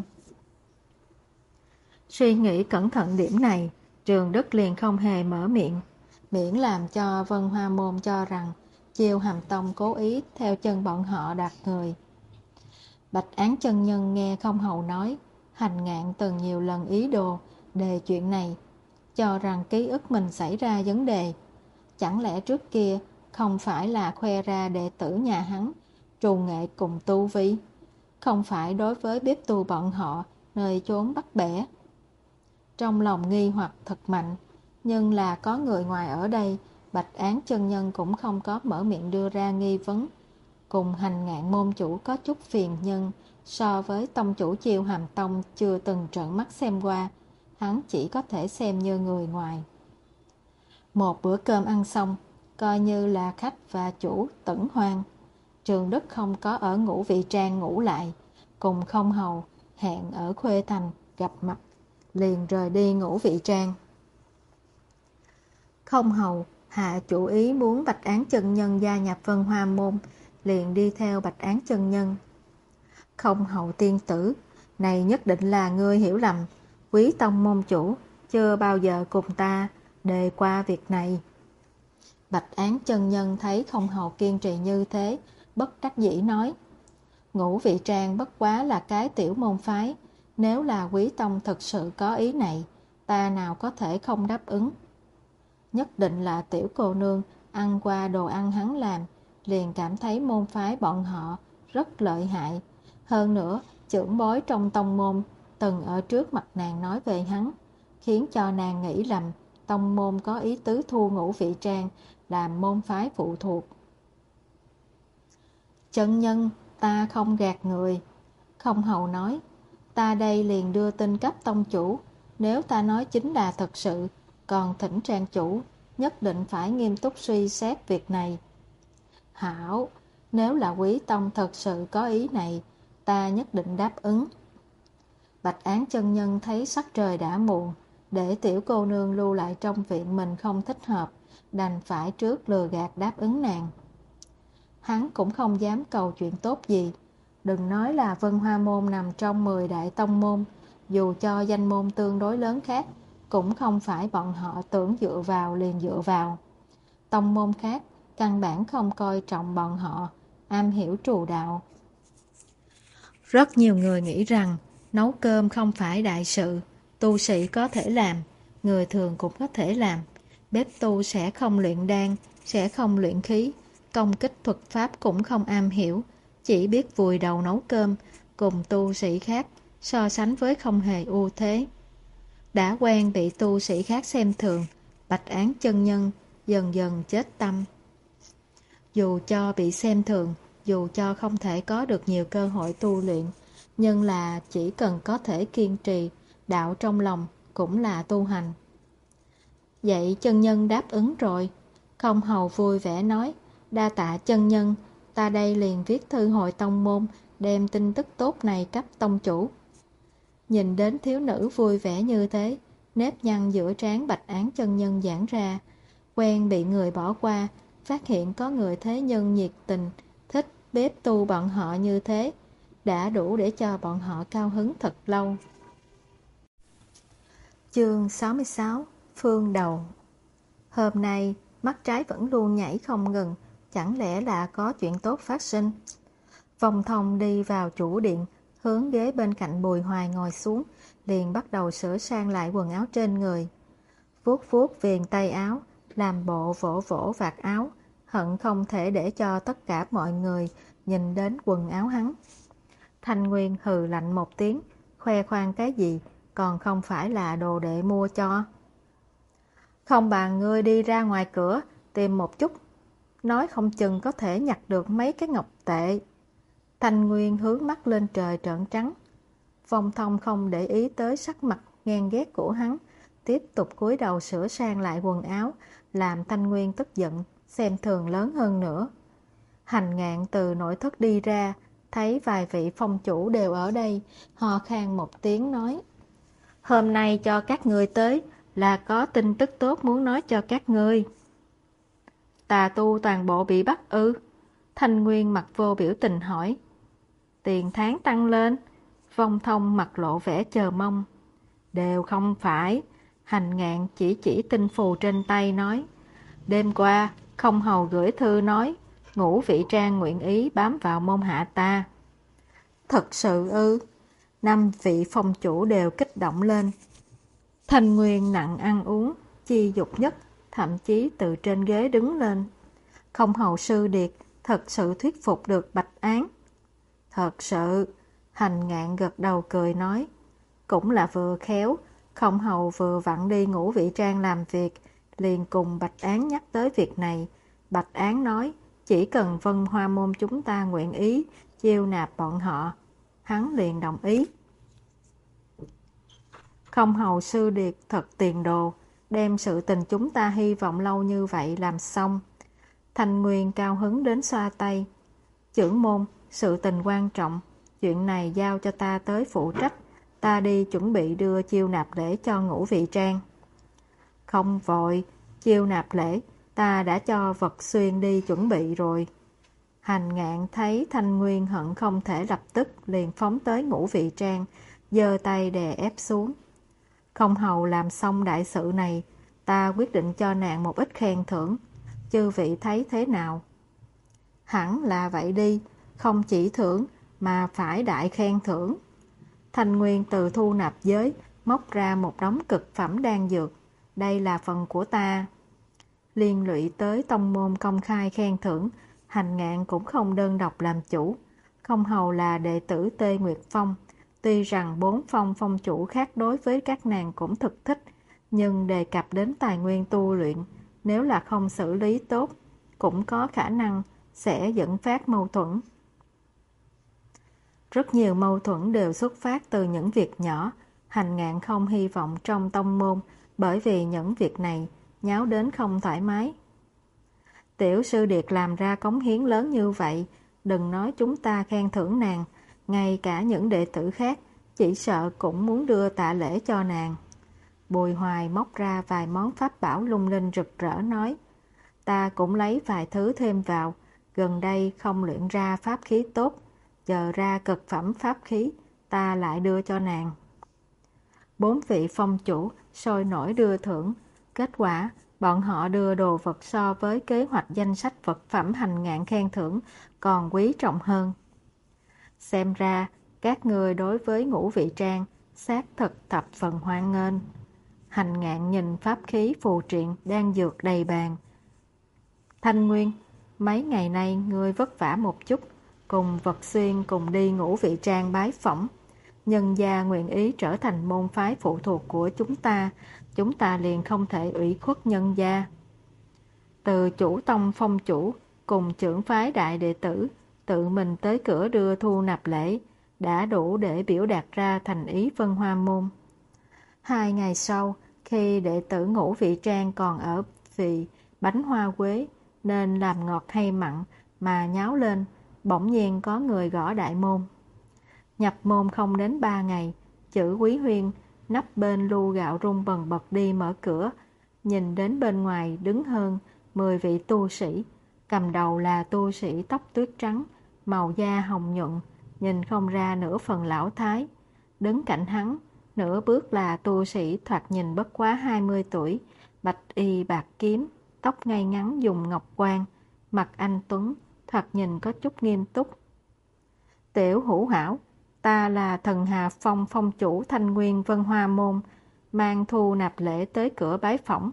Suy nghĩ cẩn thận điểm này, Trường Đức liền không hề mở miệng, miễn làm cho Vân Hoa môn cho rằng Chiêu Hàm Tông cố ý theo chân bọn họ đoạt người. Bạch Án chân nhân nghe Không hầu nói, Hành Ngạn từng nhiều lần ý đồ đề chuyện này, cho rằng ký ức mình xảy ra vấn đề. Chẳng lẽ trước kia không phải là khoe ra đệ tử nhà hắn trù nghệ cùng tu vi, không phải đối với bếp tu bọn họ nơi chốn bắt bẻ. Trong lòng nghi hoặc thật mạnh, nhưng là có người ngoài ở đây, Bạch Án chân nhân cũng không có mở miệng đưa ra nghi vấn. Cùng Hành Ngạn môn chủ có chút phiền, nhưng so với tông chủ Chiêu Hàm Tông chưa từng trợn mắt xem qua, hắn chỉ có thể xem như người ngoài. Một bữa cơm ăn xong, coi như là khách và chủ tẩn hoang. Trường Đức không có ở Ngũ Vị Trang ngủ lại, cùng Không hầu hẹn ở Khuê Thành gặp mặt, liền rời đi Ngũ Vị Trang. Không hầu hạ chủ ý muốn Bạch Án chân nhân gia nhập Vân Hoa môn, liền đi theo Bạch Án chân nhân. Không hầu tiên tử, này nhất định là ngươi hiểu lầm, Quý tông môn chủ chưa bao giờ cùng ta đề qua việc này. Bạch Án chân nhân thấy Không hầu kiên trì như thế, bất đắc dĩ nói, Ngũ Vị Trang bất quá là cái tiểu môn phái, nếu là Quý tông thực sự có ý này, ta nào có thể không đáp ứng. Nhất định là tiểu cô nương ăn qua đồ ăn hắn làm, liền cảm thấy môn phái bọn họ rất lợi hại. Hơn nữa, trưởng bối trong tông môn từng ở trước mặt nàng nói về hắn, khiến cho nàng nghĩ lầm tông môn có ý tứ thu Ngũ Vị Trang làm môn phái phụ thuộc. Chân nhân, ta không gạt người. Không hầu nói, ta đây liền đưa tin cấp tông chủ, nếu ta nói chính là thật sự, còn thỉnh trang chủ nhất định phải nghiêm túc suy xét việc này. Hảo, nếu là Quý tông thật sự có ý này, ta nhất định đáp ứng. Bạch Án chân nhân thấy sắc trời đã muộn, để tiểu cô nương lưu lại trong viện mình không thích hợp, đành phải trước lừa gạt đáp ứng nàng. Hắn cũng không dám cầu chuyện tốt gì, đừng nói là Vân Hoa môn nằm trong mười đại tông môn, dù cho danh môn tương đối lớn khác, cũng không phải bọn họ tưởng dựa vào liền dựa vào. Tông môn khác căn bản không coi trọng bọn họ, am hiểu trù đạo. Rất nhiều người nghĩ rằng nấu cơm không phải đại sự, tu sĩ có thể làm, người thường cũng có thể làm. Bếp tu sẽ không luyện đan, sẽ không luyện khí, công kích thuật pháp cũng không am hiểu, chỉ biết vùi đầu nấu cơm, cùng tu sĩ khác so sánh với không hề ưu thế. Đã quen bị tu sĩ khác xem thường, Bạch Án chân nhân dần dần chết tâm. Dù cho bị xem thường, dù cho không thể có được nhiều cơ hội tu luyện, nhưng là chỉ cần có thể kiên trì, đạo trong lòng cũng là tu hành. Vậy chân nhân đáp ứng rồi. Không hầu vui vẻ nói, đa tạ chân nhân, ta đây liền viết thư hội tông môn, đem tin tức tốt này cấp tông chủ. Nhìn đến thiếu nữ vui vẻ như thế, nếp nhăn giữa trán Bạch Án chân nhân giãn ra, quen bị người bỏ qua, phát hiện có người thế nhân nhiệt tình, thích bếp tu bọn họ như thế, đã đủ để cho bọn họ cao hứng thật lâu. Chương sáu mươi sáu, Phương Đầu. Hôm nay, mắt trái vẫn luôn nhảy không ngừng, chẳng lẽ là có chuyện tốt phát sinh. Vòng Thông đi vào chủ điện, hướng ghế bên cạnh Bùi Hoài ngồi xuống, liền bắt đầu sửa sang lại quần áo trên người. Vuốt vuốt viền tay áo, làm bộ vỗ vỗ vạt áo, hận không thể để cho tất cả mọi người nhìn đến quần áo hắn. Thanh Nguyên hừ lạnh một tiếng, khoe khoang cái gì, còn không phải là đồ đệ mua cho. Không bằng ngươi đi ra ngoài cửa, tìm một chút, nói không chừng có thể nhặt được mấy cái ngọc tệ. Thanh Nguyên hướng mắt lên trời trợn trắng. Vong Thông không để ý tới sắc mặt ghen ghét của hắn, tiếp tục cúi đầu sửa sang lại quần áo, làm Thanh Nguyên tức giận, xem thường lớn hơn nữa. Hành Ngạn từ nội thất đi ra, thấy vài vị phong chủ đều ở đây, hò khan một tiếng nói: Hôm nay cho các ngươi tới là có tin tức tốt muốn nói cho các ngươi. Tà tu toàn bộ bị bắt ư? Thanh Nguyên mặt vô biểu tình hỏi. Tiền tháng tăng lên. Vong Thông mặt lộ vẻ chờ mong. Đều không phải. Hành Ngạn chỉ chỉ tinh phù trên tay nói. Đêm qua, không hầu gửi thư nói, Ngũ Vị Trang nguyện ý bám vào môn hạ ta. Thật sự ư? Năm vị phong chủ đều kích động lên. Thanh Nguyên nặng ăn uống, chi dục nhất, thậm chí từ trên ghế đứng lên. Không hầu sư điệt thật sự thuyết phục được Bạch Án. Thật sự, Hành Ngạn gật đầu cười nói, cũng là vừa khéo, không hầu vừa vặn đi Ngũ Vị Trang làm việc, liền cùng Bạch Án nhắc tới việc này. Bạch Án nói, chỉ cần Vân Hoa Môn chúng ta nguyện ý chiêu nạp bọn họ, hắn liền đồng ý. Không hầu sư điệt thật tiền đồ, đem sự tình chúng ta hy vọng lâu như vậy làm xong. Thanh Nguyên cao hứng đến xoa tay. Trưởng môn, sự tình quan trọng, chuyện này giao cho ta tới phụ trách, ta đi chuẩn bị đưa chiêu nạp lễ cho Ngũ Vị Trang. Không vội, chiêu nạp lễ, ta đã cho Vật Xuyên đi chuẩn bị rồi. Hành Ngạn thấy Thanh Nguyên hận không thể lập tức liền phóng tới Ngũ Vị Trang, giơ tay đè ép xuống. Không hầu làm xong đại sự này, ta quyết định cho nàng một ít khen thưởng. Chư vị thấy thế nào? Hẳn là vậy đi, không chỉ thưởng mà phải đại khen thưởng. Thanh Nguyên từ thu nạp giới móc ra một đống cực phẩm đan dược. Đây là phần của ta. Liên lụy tới tông môn công khai khen thưởng, Hành Ngạn cũng không đơn độc làm chủ. Không hầu là đệ tử Tê Nguyệt Phong. Tuy rằng bốn phong phong chủ khác đối với các nàng cũng thực thích, nhưng đề cập đến tài nguyên tu luyện, nếu là không xử lý tốt, cũng có khả năng sẽ dẫn phát mâu thuẫn. Rất nhiều mâu thuẫn đều xuất phát từ những việc nhỏ. Hành Ngạn không hy vọng trong tông môn, bởi vì những việc này nháo đến không thoải mái. Tiểu sư điệt làm ra cống hiến lớn như vậy, đừng nói chúng ta khen thưởng nàng, ngay cả những đệ tử khác chỉ sợ cũng muốn đưa tạ lễ cho nàng. Bùi Hoài móc ra vài món pháp bảo lung linh rực rỡ nói, ta cũng lấy vài thứ thêm vào, gần đây không luyện ra pháp khí tốt, chờ ra cực phẩm pháp khí, ta lại đưa cho nàng. Bốn vị phong chủ sôi nổi đưa thưởng. Kết quả, bọn họ đưa đồ vật so với kế hoạch danh sách vật phẩm hành ngạn khen thưởng còn quý trọng hơn. Xem ra, các ngươi đối với Ngũ Vị Trang xác thực thập phần hoan nghênh. Hành ngạn nhìn pháp khí phù triện đang dược đầy bàn. Thanh Nguyên, mấy ngày nay ngươi vất vả một chút, cùng Vật Xuyên cùng đi Ngũ Vị Trang bái phỏng. Nhân gia nguyện ý trở thành môn phái phụ thuộc của chúng ta, chúng ta liền không thể ủy khuất nhân gia. Từ chủ tông phong chủ cùng trưởng phái đại đệ tử tự mình tới cửa đưa thu nạp lễ, đã đủ để biểu đạt ra thành ý Vân Hoa Môn. Hai ngày sau, khi đệ tử Ngũ Vị Trang còn ở vì bánh hoa quế nên làm ngọt hay mặn mà nháo lên, bỗng nhiên có người gõ đại môn. Nhập môn không đến ba ngày, chữ Quý Huyên nắp bên lu gạo rung bần bật đi mở cửa, nhìn đến bên ngoài đứng hơn mười vị tu sĩ, cầm đầu là tu sĩ tóc tuyết trắng, màu da hồng nhuận, nhìn không ra nửa phần lão thái. Đứng cạnh hắn, nửa bước là tu sĩ thoạt nhìn bất quá hai mươi tuổi, bạch y bạc kiếm, tóc ngay ngắn dùng ngọc quan, mặt anh tuấn, thoạt nhìn có chút nghiêm túc. Tiểu Hữu Hảo, ta là Thần Hà Phong phong chủ Thanh Nguyên Vân Hoa Môn, mang thu nạp lễ tới cửa bái phỏng.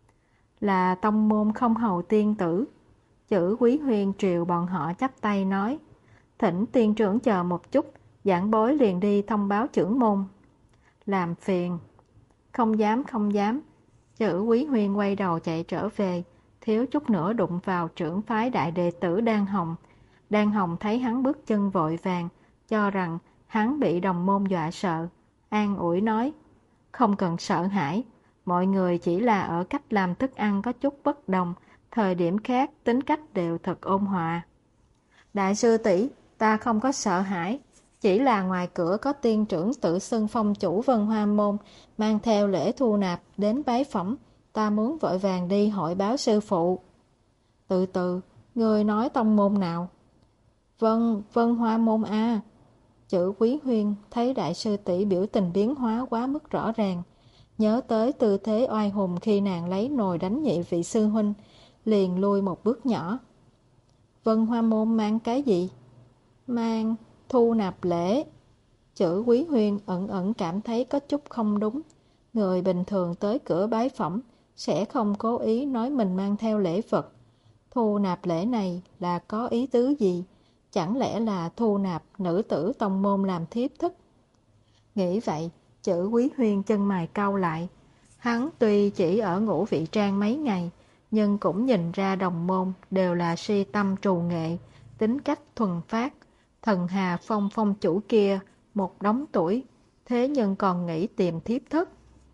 Là tông môn không hầu tiên tử. Chữ Quý Huyên triều bọn họ chắp tay nói, thỉnh tiên trưởng chờ một chút, giảng bối liền đi thông báo trưởng môn. Làm phiền. Không dám không dám. Chữ Quý Huyên quay đầu chạy trở về, thiếu chút nữa đụng vào trưởng phái đại đệ tử Đan Hồng. Đan Hồng thấy hắn bước chân vội vàng, cho rằng hắn bị đồng môn dọa sợ, an ủi nói, không cần sợ hãi, mọi người chỉ là ở cách làm thức ăn có chút bất đồng, thời điểm khác tính cách đều thật ôn hòa. Đại sư tỷ, ta không có sợ hãi, chỉ là ngoài cửa có tiên trưởng tự xưng phong chủ Vân Hoa Môn, mang theo lễ thu nạp đến bái phỏng, ta muốn vội vàng đi hội báo sư phụ. Từ từ, người nói tông môn nào? Vân, Vân Hoa Môn a. Chữ Quý Huyên thấy đại sư tỷ biểu tình biến hóa quá mức rõ ràng, nhớ tới tư thế oai hùng khi nàng lấy nồi đánh nhị vị sư huynh, liền lui một bước nhỏ. Vân Hoa Môn mang cái gì? Mang thu nạp lễ. Chữ Quý Huyên ẩn ẩn cảm thấy có chút không đúng. Người bình thường tới cửa bái phỏng sẽ không cố ý nói mình mang theo lễ vật. Thu nạp lễ này là có ý tứ gì? Chẳng lẽ là thu nạp nữ tử tông môn làm thiếp thức? Nghĩ vậy, chữ Quý Huyên chân mày cau lại. Hắn tuy chỉ ở Ngũ Vị Trang mấy ngày, nhưng cũng nhìn ra đồng môn đều là si tâm trù nghệ, tính cách thuần phát. Thần Hà Phong phong chủ kia một đống tuổi, thế nhưng còn nghĩ tìm thiếp thức.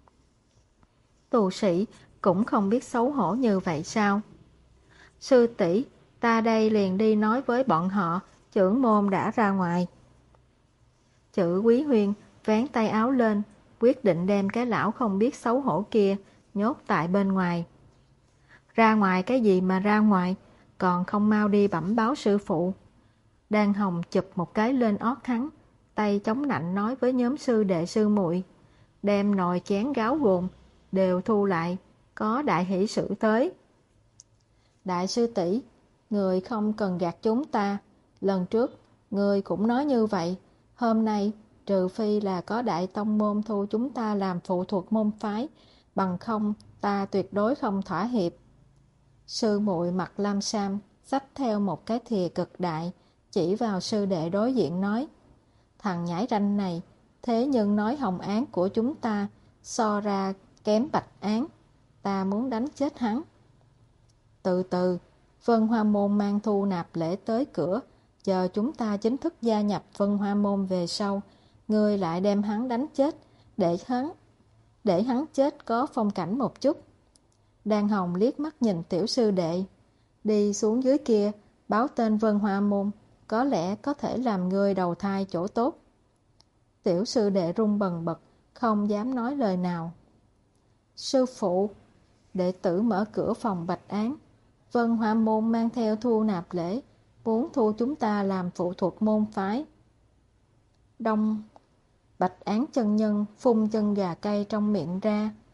Tu sĩ cũng không biết xấu hổ như vậy sao? Sư tỷ, ta đây liền đi nói với bọn họ, trưởng môn đã ra ngoài. Chữ Quý Huyên vén tay áo lên, quyết định đem cái lão không biết xấu hổ kia nhốt tại bên ngoài. Ra ngoài cái gì mà ra ngoài, còn không mau đi bẩm báo sư phụ. Đan Hồng chụp một cái lên ót hắn, tay chống nạnh nói với nhóm sư đệ sư muội, đem nồi chén gáo gồm đều thu lại, có đại hỷ sự tới. Đại sư tỷ, người không cần gạt chúng ta, lần trước người cũng nói như vậy, hôm nay trừ phi là có đại tông môn thu chúng ta làm phụ thuộc môn phái, bằng không ta tuyệt đối không thỏa hiệp. Sư muội mặc lam sam, xách theo một cái thìa cực đại, chỉ vào sư đệ đối diện nói, thằng nhãi ranh này, thế nhưng nói hồng án của chúng ta so ra kém bạch án, ta muốn đánh chết hắn. Từ từ, Vân Hoa Môn mang thu nạp lễ tới cửa, chờ chúng ta chính thức gia nhập Vân Hoa Môn về sau, ngươi lại đem hắn đánh chết, để hắn để hắn chết có phong cảnh một chút. Đan Hồng liếc mắt nhìn tiểu sư đệ, đi xuống dưới kia, báo tên Vân Hoa Môn, có lẽ có thể làm ngươi đầu thai chỗ tốt. Tiểu sư đệ run bần bật, không dám nói lời nào. Sư phụ, đệ tử mở cửa phòng bạch án, Vân Hoa Môn mang theo thu nạp lễ, muốn thu chúng ta làm phụ thuộc môn phái. Đông, bạch án chân nhân phun chân gà cay trong miệng ra,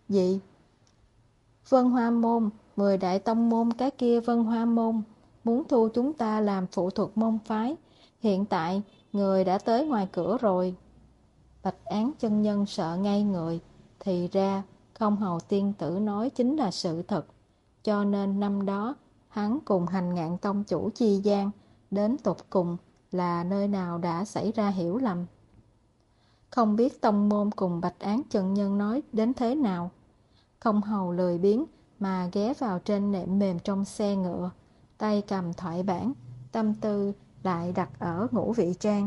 Gì? Vân Hoa Môn, mười đại tông môn cái kia Vân Hoa Môn, muốn thu chúng ta làm phụ thuộc môn phái. Hiện tại, người đã tới ngoài cửa rồi. Bạch Án chân nhân sợ ngay người, thì ra Không Hầu tiên tử nói chính là sự thật. Cho nên năm đó, hắn cùng Hành Ngạn tông chủ Chi Giang đến tột cùng là nơi nào đã xảy ra hiểu lầm. Không biết tông môn cùng Bạch Án chân nhân nói đến thế nào. Không Hầu lười biếng mà ghé vào trên nệm mềm trong xe ngựa, tay cầm thoại bản, tâm tư lại đặt ở Ngũ Vị Trang.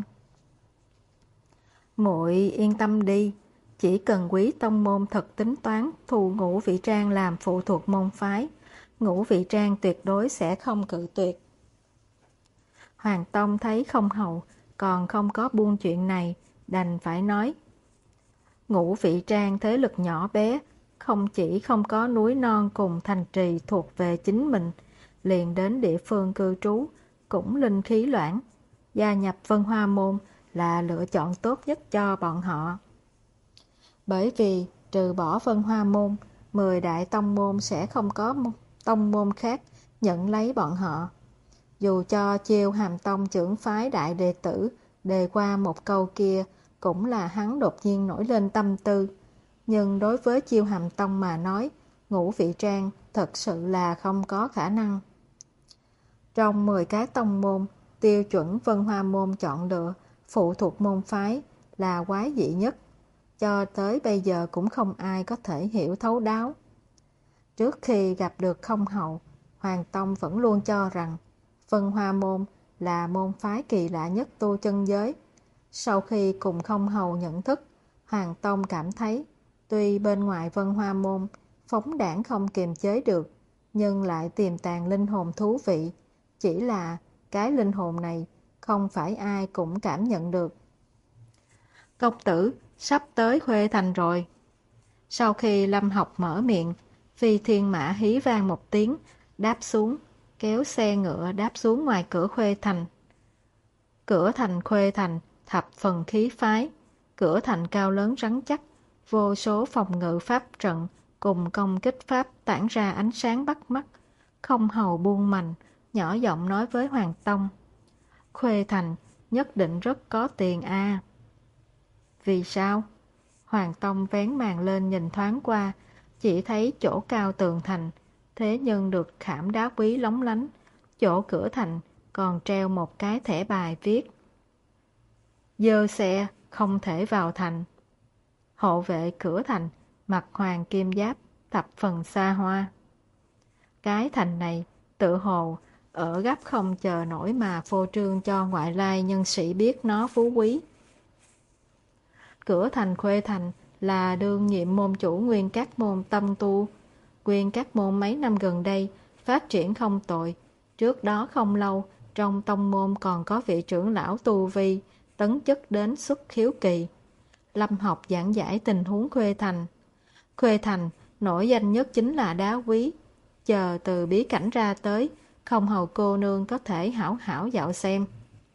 Muội yên tâm đi, chỉ cần Quý tông môn thật tính toán thu Ngũ Vị Trang làm phụ thuộc môn phái, Ngũ Vị Trang tuyệt đối sẽ không cự tuyệt. Hoàng Tông thấy Không Hầu còn không có buông chuyện này, đành phải nói: Ngũ Vị Trang thế lực nhỏ bé, không chỉ không có núi non cùng thành trì thuộc về chính mình, liền đến địa phương cư trú cũng linh khí loãng. Gia nhập Vân Hoa Môn là lựa chọn tốt nhất cho bọn họ. Bởi vì trừ bỏ Vân Hoa Môn, mười đại tông môn sẽ không có tông môn khác nhận lấy bọn họ. Dù cho Chiêu Hàm Tông trưởng phái đại đệ tử đề qua một câu kia, cũng là hắn đột nhiên nổi lên tâm tư. Nhưng đối với Chiêu Hàm Tông mà nói, Ngũ Vị Trang thật sự là không có khả năng. Trong mười cái tông môn, tiêu chuẩn Vân Hoa Môn chọn lựa phụ thuộc môn phái là quái dị nhất. Cho tới bây giờ cũng không ai có thể hiểu thấu đáo. Trước khi gặp được Không Hầu, Hoàng Tông vẫn luôn cho rằng Vân Hoa Môn là môn phái kỳ lạ nhất tu chân giới. Sau khi cùng Không Hầu nhận thức, Hoàng Tông cảm thấy tuy bên ngoài Vân Hoa Môn phóng đãng không kiềm chế được, nhưng lại tiềm tàng linh hồn thú vị. Chỉ là cái linh hồn này không phải ai cũng cảm nhận được. Công tử, sắp tới Khuê Thành rồi. Sau khi Lâm Học mở miệng, Phi Thiên Mã hí vang một tiếng, đáp xuống, kéo xe ngựa đáp xuống ngoài cửa Khuê Thành. Cửa thành Khuê Thành thập phần khí phái, cửa thành cao lớn rắn chắc, vô số phòng ngự pháp trận cùng công kích pháp tản ra ánh sáng bắt mắt. Không Hầu buông mành, nhỏ giọng nói với Hoàng Tông: Khuê Thành nhất định rất có tiền a. À. Vì sao? Hoàng Tông vén màn lên nhìn thoáng qua, chỉ thấy chỗ cao tường thành, thế nhưng được khảm đá quý lóng lánh, chỗ cửa thành còn treo một cái thẻ bài viết: dơ xe không thể vào thành. Hộ vệ cửa thành mặc hoàng kim giáp, thập phần xa hoa. Cái thành này tự hồ ở gấp không chờ nổi mà phô trương cho ngoại lai nhân sĩ biết nó phú quý. Cửa thành Khuê Thành là đương nhiệm môn chủ Nguyên Các Môn tâm tu. Nguyên Các Môn mấy năm gần đây phát triển không tồi. Trước đó không lâu, trong tông môn còn có vị trưởng lão tu vi, tấn chức đến xuất khiếu kỳ. Lâm Học giảng giải tình huống Khuê Thành. Khuê Thành nổi danh nhất chính là đá quý. Chờ từ bí cảnh ra tới, Không Hầu cô nương có thể hảo hảo dạo xem.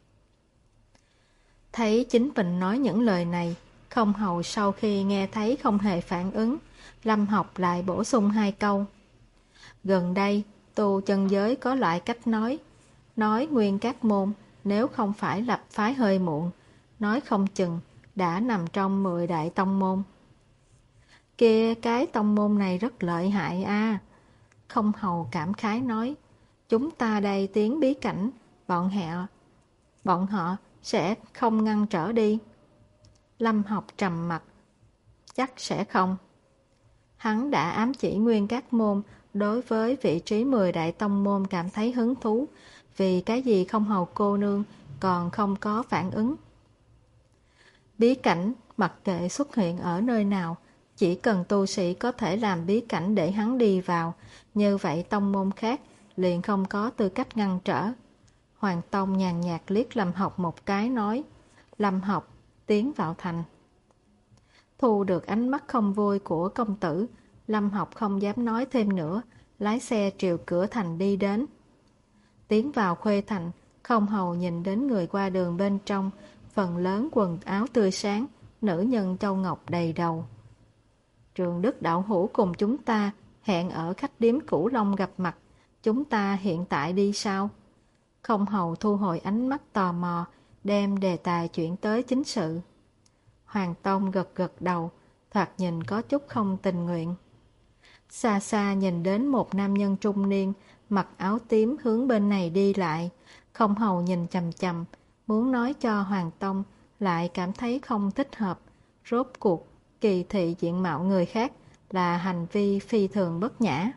Thấy chính mình nói những lời này, Không Hầu sau khi nghe thấy không hề phản ứng, Lâm Học lại bổ sung hai câu. Gần đây, tu chân giới có loại cách nói, nói Nguyên Các Môn nếu không phải lập phái hơi muộn, nói không chừng đã nằm trong mười đại tông môn. Kia cái tông môn này rất lợi hại a. À. Không Hầu cảm khái nói, chúng ta đây tiến bí cảnh, bọn họ, bọn họ sẽ không ngăn trở đi. Lâm Học trầm mặt, chắc sẽ không. Hắn đã ám chỉ Nguyên Các Môn đối với vị trí mười đại tông môn cảm thấy hứng thú, vì cái gì Không Hầu cô nương còn không có phản ứng. Bí cảnh mặc kệ xuất hiện ở nơi nào, chỉ cần tu sĩ có thể làm bí cảnh để hắn đi vào, như vậy tông môn khác liền không có tư cách ngăn trở. Hoàng Tông nhàn nhạt liếc Lâm Học một cái nói, Lâm Học, tiến vào thành. Thu được ánh mắt không vui của công tử, Lâm Học không dám nói thêm nữa, lái xe triều cửa thành đi đến. Tiến vào Khuê Thành, Không Hầu nhìn đến người qua đường bên trong, phần lớn quần áo tươi sáng, nữ nhân châu ngọc đầy đầu. Trường Đức Đạo Hữu cùng chúng ta hẹn ở khách điếm Cửu Long gặp mặt. Chúng ta hiện tại đi sao? Không hầu thu hồi ánh mắt tò mò, đem đề tài chuyển tới chính sự. Hoàng Tông gật gật đầu, thoạt nhìn có chút không tình nguyện. Xa xa nhìn đến một nam nhân trung niên, mặc áo tím hướng bên này đi lại. Không hầu nhìn chằm chằm, muốn nói cho Hoàng Tông, lại cảm thấy không thích hợp. Rốt cuộc, kỳ thị diện mạo người khác là hành vi phi thường bất nhã.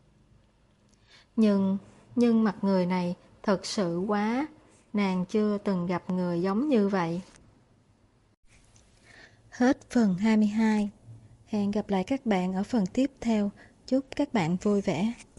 Nhưng, nhưng mặt người này thật sự quá, nàng chưa từng gặp người giống như vậy. Hết phần hai mươi hai. Hẹn gặp lại các bạn ở phần tiếp theo. Chúc các bạn vui vẻ.